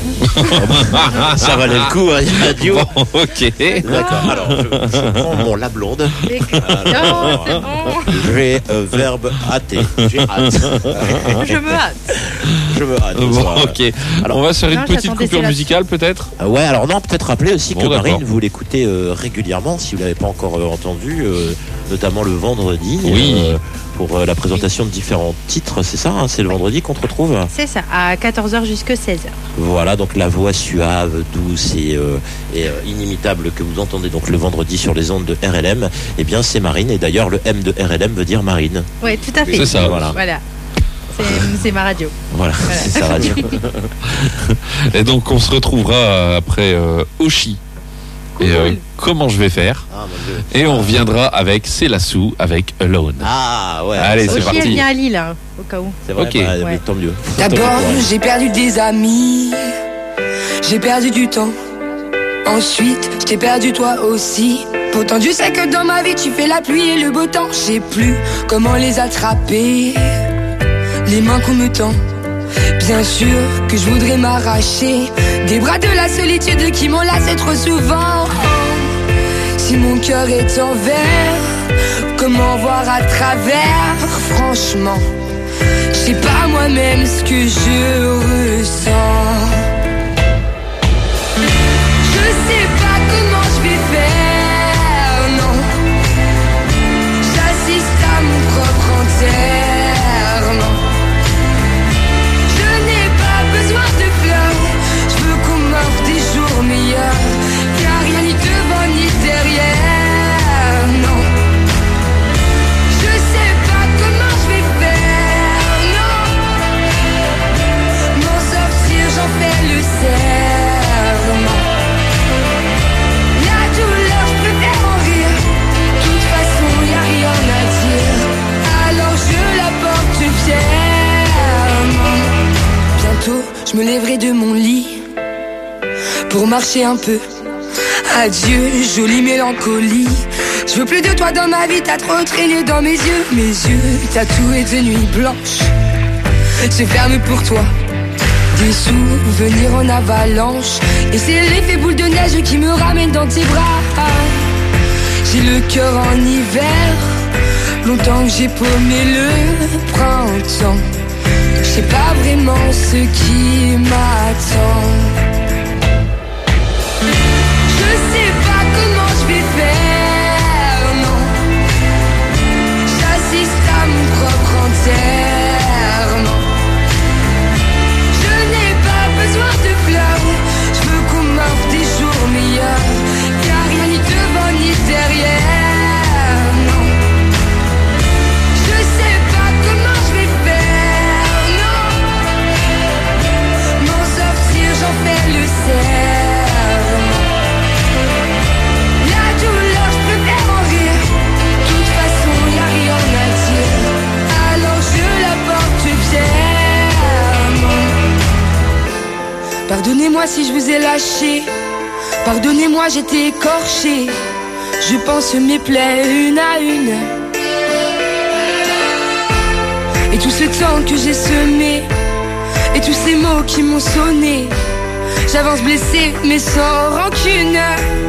Ça valait le coup, radio. Bon, ok. D'accord. Alors, je prends mon la blonde. Alors, j'ai verbe hâter. J'ai hâte. Je me hâte. Je me hâte. Bon, ok. Alors, on va se faire une petite coupure musicale peut-être. Ouais. Alors non, peut-être rappeler aussi que d'accord. Marine, vous l'écoutez régulièrement, si vous l'avez pas encore entendu, notamment le vendredi. Oui. Pour la présentation de différents titres, c'est ça, c'est le vendredi qu'on te retrouve. C'est ça, à 14h jusqu'à 16h. Voilà, donc la voix suave, douce et inimitable que vous entendez donc le vendredi sur les ondes de RLM, eh bien c'est Marine, et d'ailleurs le M de RLM veut dire Marine. Oui, tout à fait. C'est ça, voilà. C'est ma radio. Voilà. C'est sa radio. Et donc on se retrouvera après Oshi. Et comment je vais faire. Et on reviendra avec C'est la Sou avec Alone. Ah ouais. Allez, c'est parti. Elle vient à Lille, au cas où. C'est vrai, Ok. mais tant mieux. D'abord, j'ai perdu des amis, j'ai perdu du temps. Ensuite, je t'ai perdu toi aussi. Pourtant, tu sais que dans ma vie, tu fais la pluie et le beau temps. Je sais plus comment les attraper, les mains qu'on me tend. Bien sûr que je voudrais m'arracher des bras de la solitude qui m'ont lassé trop souvent. Si mon cœur est en verre, comment voir à travers? Franchement, je sais pas moi-même ce que je ressens. Je sais pas comment je vais faire, non. J'assiste à mon propre enterrement. Je n'ai pas besoin de fleurs, je veux qu'on m'offre des jours meilleurs. Car rien ni devant ni derrière, non. Je sais pas comment je vais faire, non. M'en sortir, j'en fais le serment. La douleur, je préfère en rire. De toute façon, y a rien à dire. Alors je la porte fièrement. Bientôt, je me lèverai de mon lit pour marcher un peu. Adieu, jolie mélancolie. Je veux plus de toi dans ma vie, t'as trop traîné dans mes yeux. Mes yeux, tatoués de nuit blanche, se ferment pour toi. Des souvenirs en avalanche, et c'est l'effet boule de neige qui me ramène dans tes bras. J'ai le cœur en hiver, longtemps que j'ai paumé le printemps. Je sais pas vraiment ce qui m'attend. Je sais pas comment je vais faire, non. J'assiste à mon propre enterrement. Je n'ai pas besoin de fleurs, je veux qu'on m'offre des jours meilleurs. Car rien ni devant ni derrière, non. Je sais pas comment je vais faire, non. M'en sortir, j'en fais le serment. La douleur, je préfère en rire. De toute façon, y a rien à dire. Alors je la porte fièrement. Pardonnez-moi si je vous ai lâché. Pardonnez-moi, j'étais écorché. Je pense mes plaies une à une. Et tout ce temps que j'ai semé, et tous ces mots qui m'ont sonné. J'avance blessé mais sans rancune.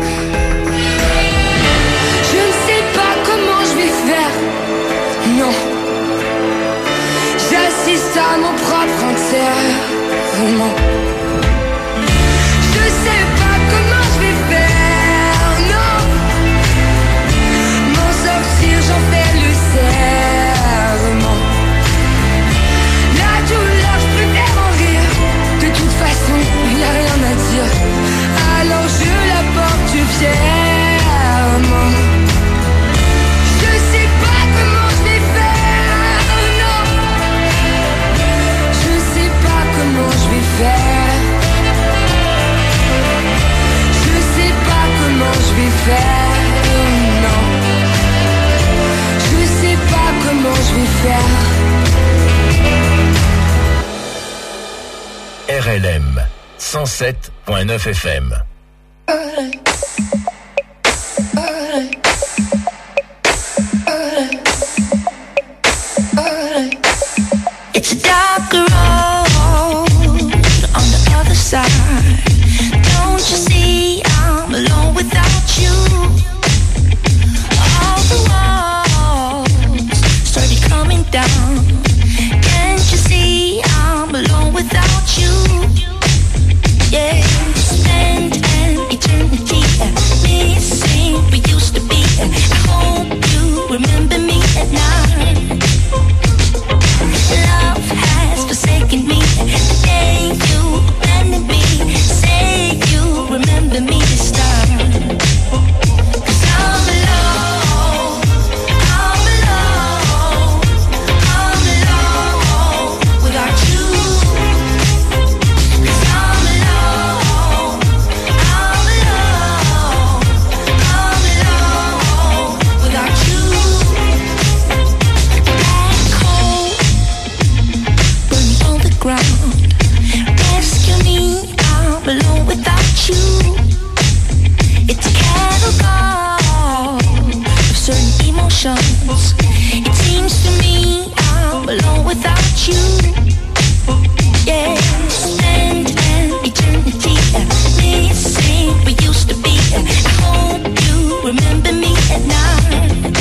Je ne sais pas comment je vais faire, non. J'assiste à mon propre enterrement. RLM 107.9 FM. It's a dark road on the other side. Don't you see I'm alone without you? All the walls started coming down. Can't you see I'm alone without you? Yeah, spend an eternity missing we used to be. I hope you remember me at night. Love has forsaken me. The day you abandoned me. Say you remember me this time. 'Cause I'm alone. I'm alone. I'm alone without you. 'Cause I'm alone. I'm alone. I'm alone without you. Black hole burning on the ground. Rescue me, I'm alone without you. It's a catalog of certain emotions. It seems to me I'm alone without you. Yeah, spend an eternity missing we used to be. I hope you remember me at night.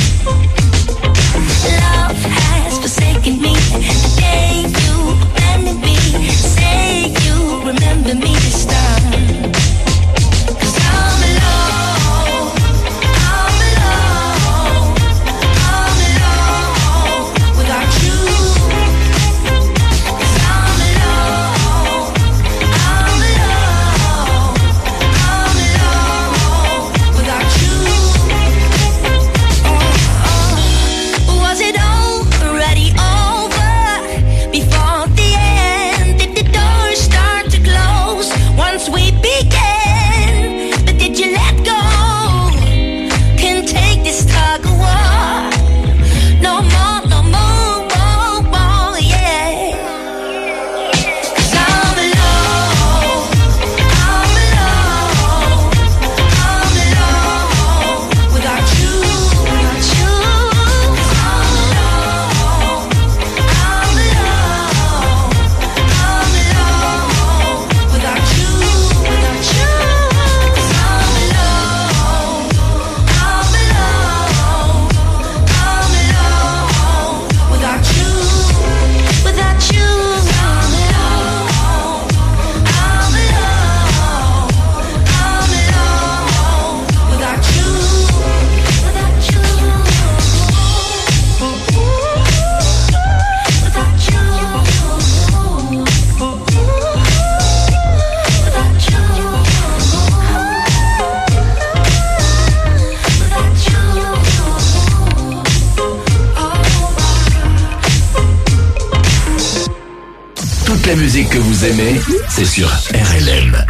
Love has forsaken me. The day you abandoned me. Say you remember me this time. 'Cause I'm alone. I'm alone. I'm alone without you. 'Cause I'm alone. I'm alone. I'm alone without you. Was it already over before the end? Did the doors start to close once we began? But did you let go? Can't take this tug of war. No more, no more, more, more, yeah. 'Cause I'm alone. I'm alone. I'm alone without you. Without you. 'Cause I'm alone. I'm alone. I'm alone without you. Without you. 'Cause I'm alone. I'm alone. I'm alone without you. Without you. I'm alone. I'm alone. I'm alone without you. Without you. Without you. Without you. Toute la musique que vous aimez, c'est sur RLM.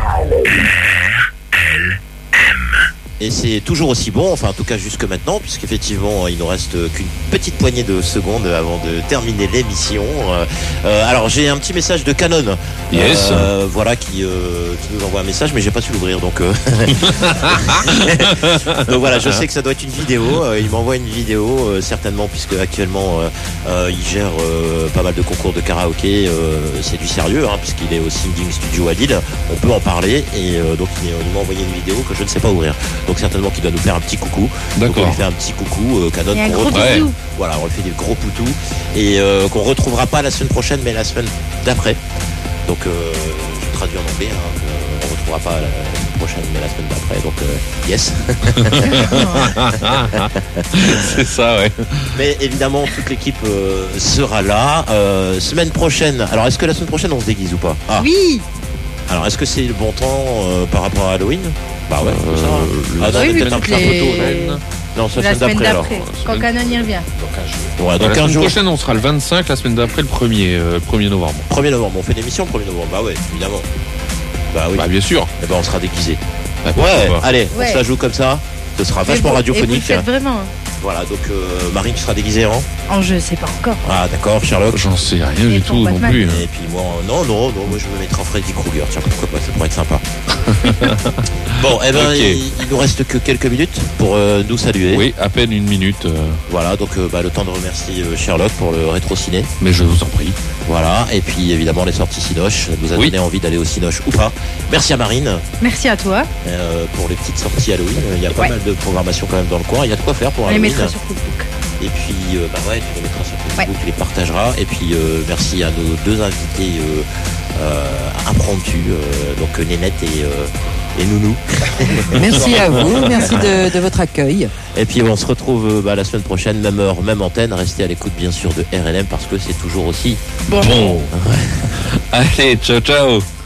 Et c'est toujours aussi bon, enfin en tout cas jusque maintenant, puisqu'effectivement il nous reste qu'une petite poignée de secondes avant de terminer l'émission. Alors j'ai un petit message de Canon, Yes. voilà qui nous envoie un message, mais j'ai pas su l'ouvrir, donc donc voilà, je sais que ça doit être une vidéo. Il m'envoie une vidéo certainement, puisque actuellement il gère pas mal de concours de karaoké. C'est du sérieux, hein, puisqu'il est au Singing Studio à Lille. On peut en parler, et donc il m'a envoyé une vidéo que je ne sais pas ouvrir. Donc certainement qu'il doit nous faire un petit coucou. Donc on lui fait un petit coucou, Canon, Et un qu'on gros retrouve. bisou. Voilà, on lui fait des gros poutous, et qu'on retrouvera pas la semaine prochaine, mais la semaine d'après. Donc je traduis en anglais, hein, on retrouvera pas la semaine prochaine, mais la semaine d'après. Donc yes. C'est ça, ouais. Mais évidemment, toute l'équipe sera là. Semaine prochaine. Alors, est-ce que la semaine prochaine on se déguise ou pas? Oui. Alors, est-ce que c'est le bon temps par rapport à Halloween? Bah ouais, ça. Ah non, oui, peut-être un toutes peu tôt. les- Non, c'est La la semaine semaine d'après alors. d'après, quand Canon y revient. Ouais, donc la 15 semaine jours. prochaine, on sera le 25, la semaine d'après, le 1er novembre. 1er novembre, on fait l'émission le 1er novembre. Bah ouais, évidemment. Bah oui. Bah bien sûr. Et ben on sera déguisé. Bah, pourquoi Ouais, pas. allez, Ouais. on se la joue comme ça. Ce sera vachement Et vous radiophonique. le faites vraiment. Voilà, donc Marine, tu seras déguisée en Je sais pas encore. Ah d'accord, Sherlock. J'en sais rien Et du pour tout non Batman. plus. Et puis moi, non, moi je me mettrai en Freddy Krueger, tiens, pourquoi pas, ça pourrait être sympa. Bon, eh ben, Ok. il nous reste que quelques minutes pour nous saluer. Oui, à peine une minute. Voilà, donc le temps de remercier Sherlock pour le rétro-ciné. Mais je vous en prie. Voilà, et puis évidemment les sorties Cinoche, ça nous a Oui. donné envie d'aller au Cinoche ou pas. Merci à Marine Merci à toi. pour les petites sorties Halloween. Il y a pas Ouais. mal de programmation quand même dans le coin, il y a de quoi faire pour On les Halloween. mettra sur Facebook. Et puis, tu les mettras sur Facebook, tu les partageras. Et puis, merci à nos deux invités impromptus, donc Nénette et Nounou. Merci à vous, merci de votre accueil. Et puis, on se retrouve la semaine prochaine, même heure, même antenne. Restez à l'écoute, bien sûr, de RLM parce que c'est toujours aussi Bon. Allez, ciao, ciao.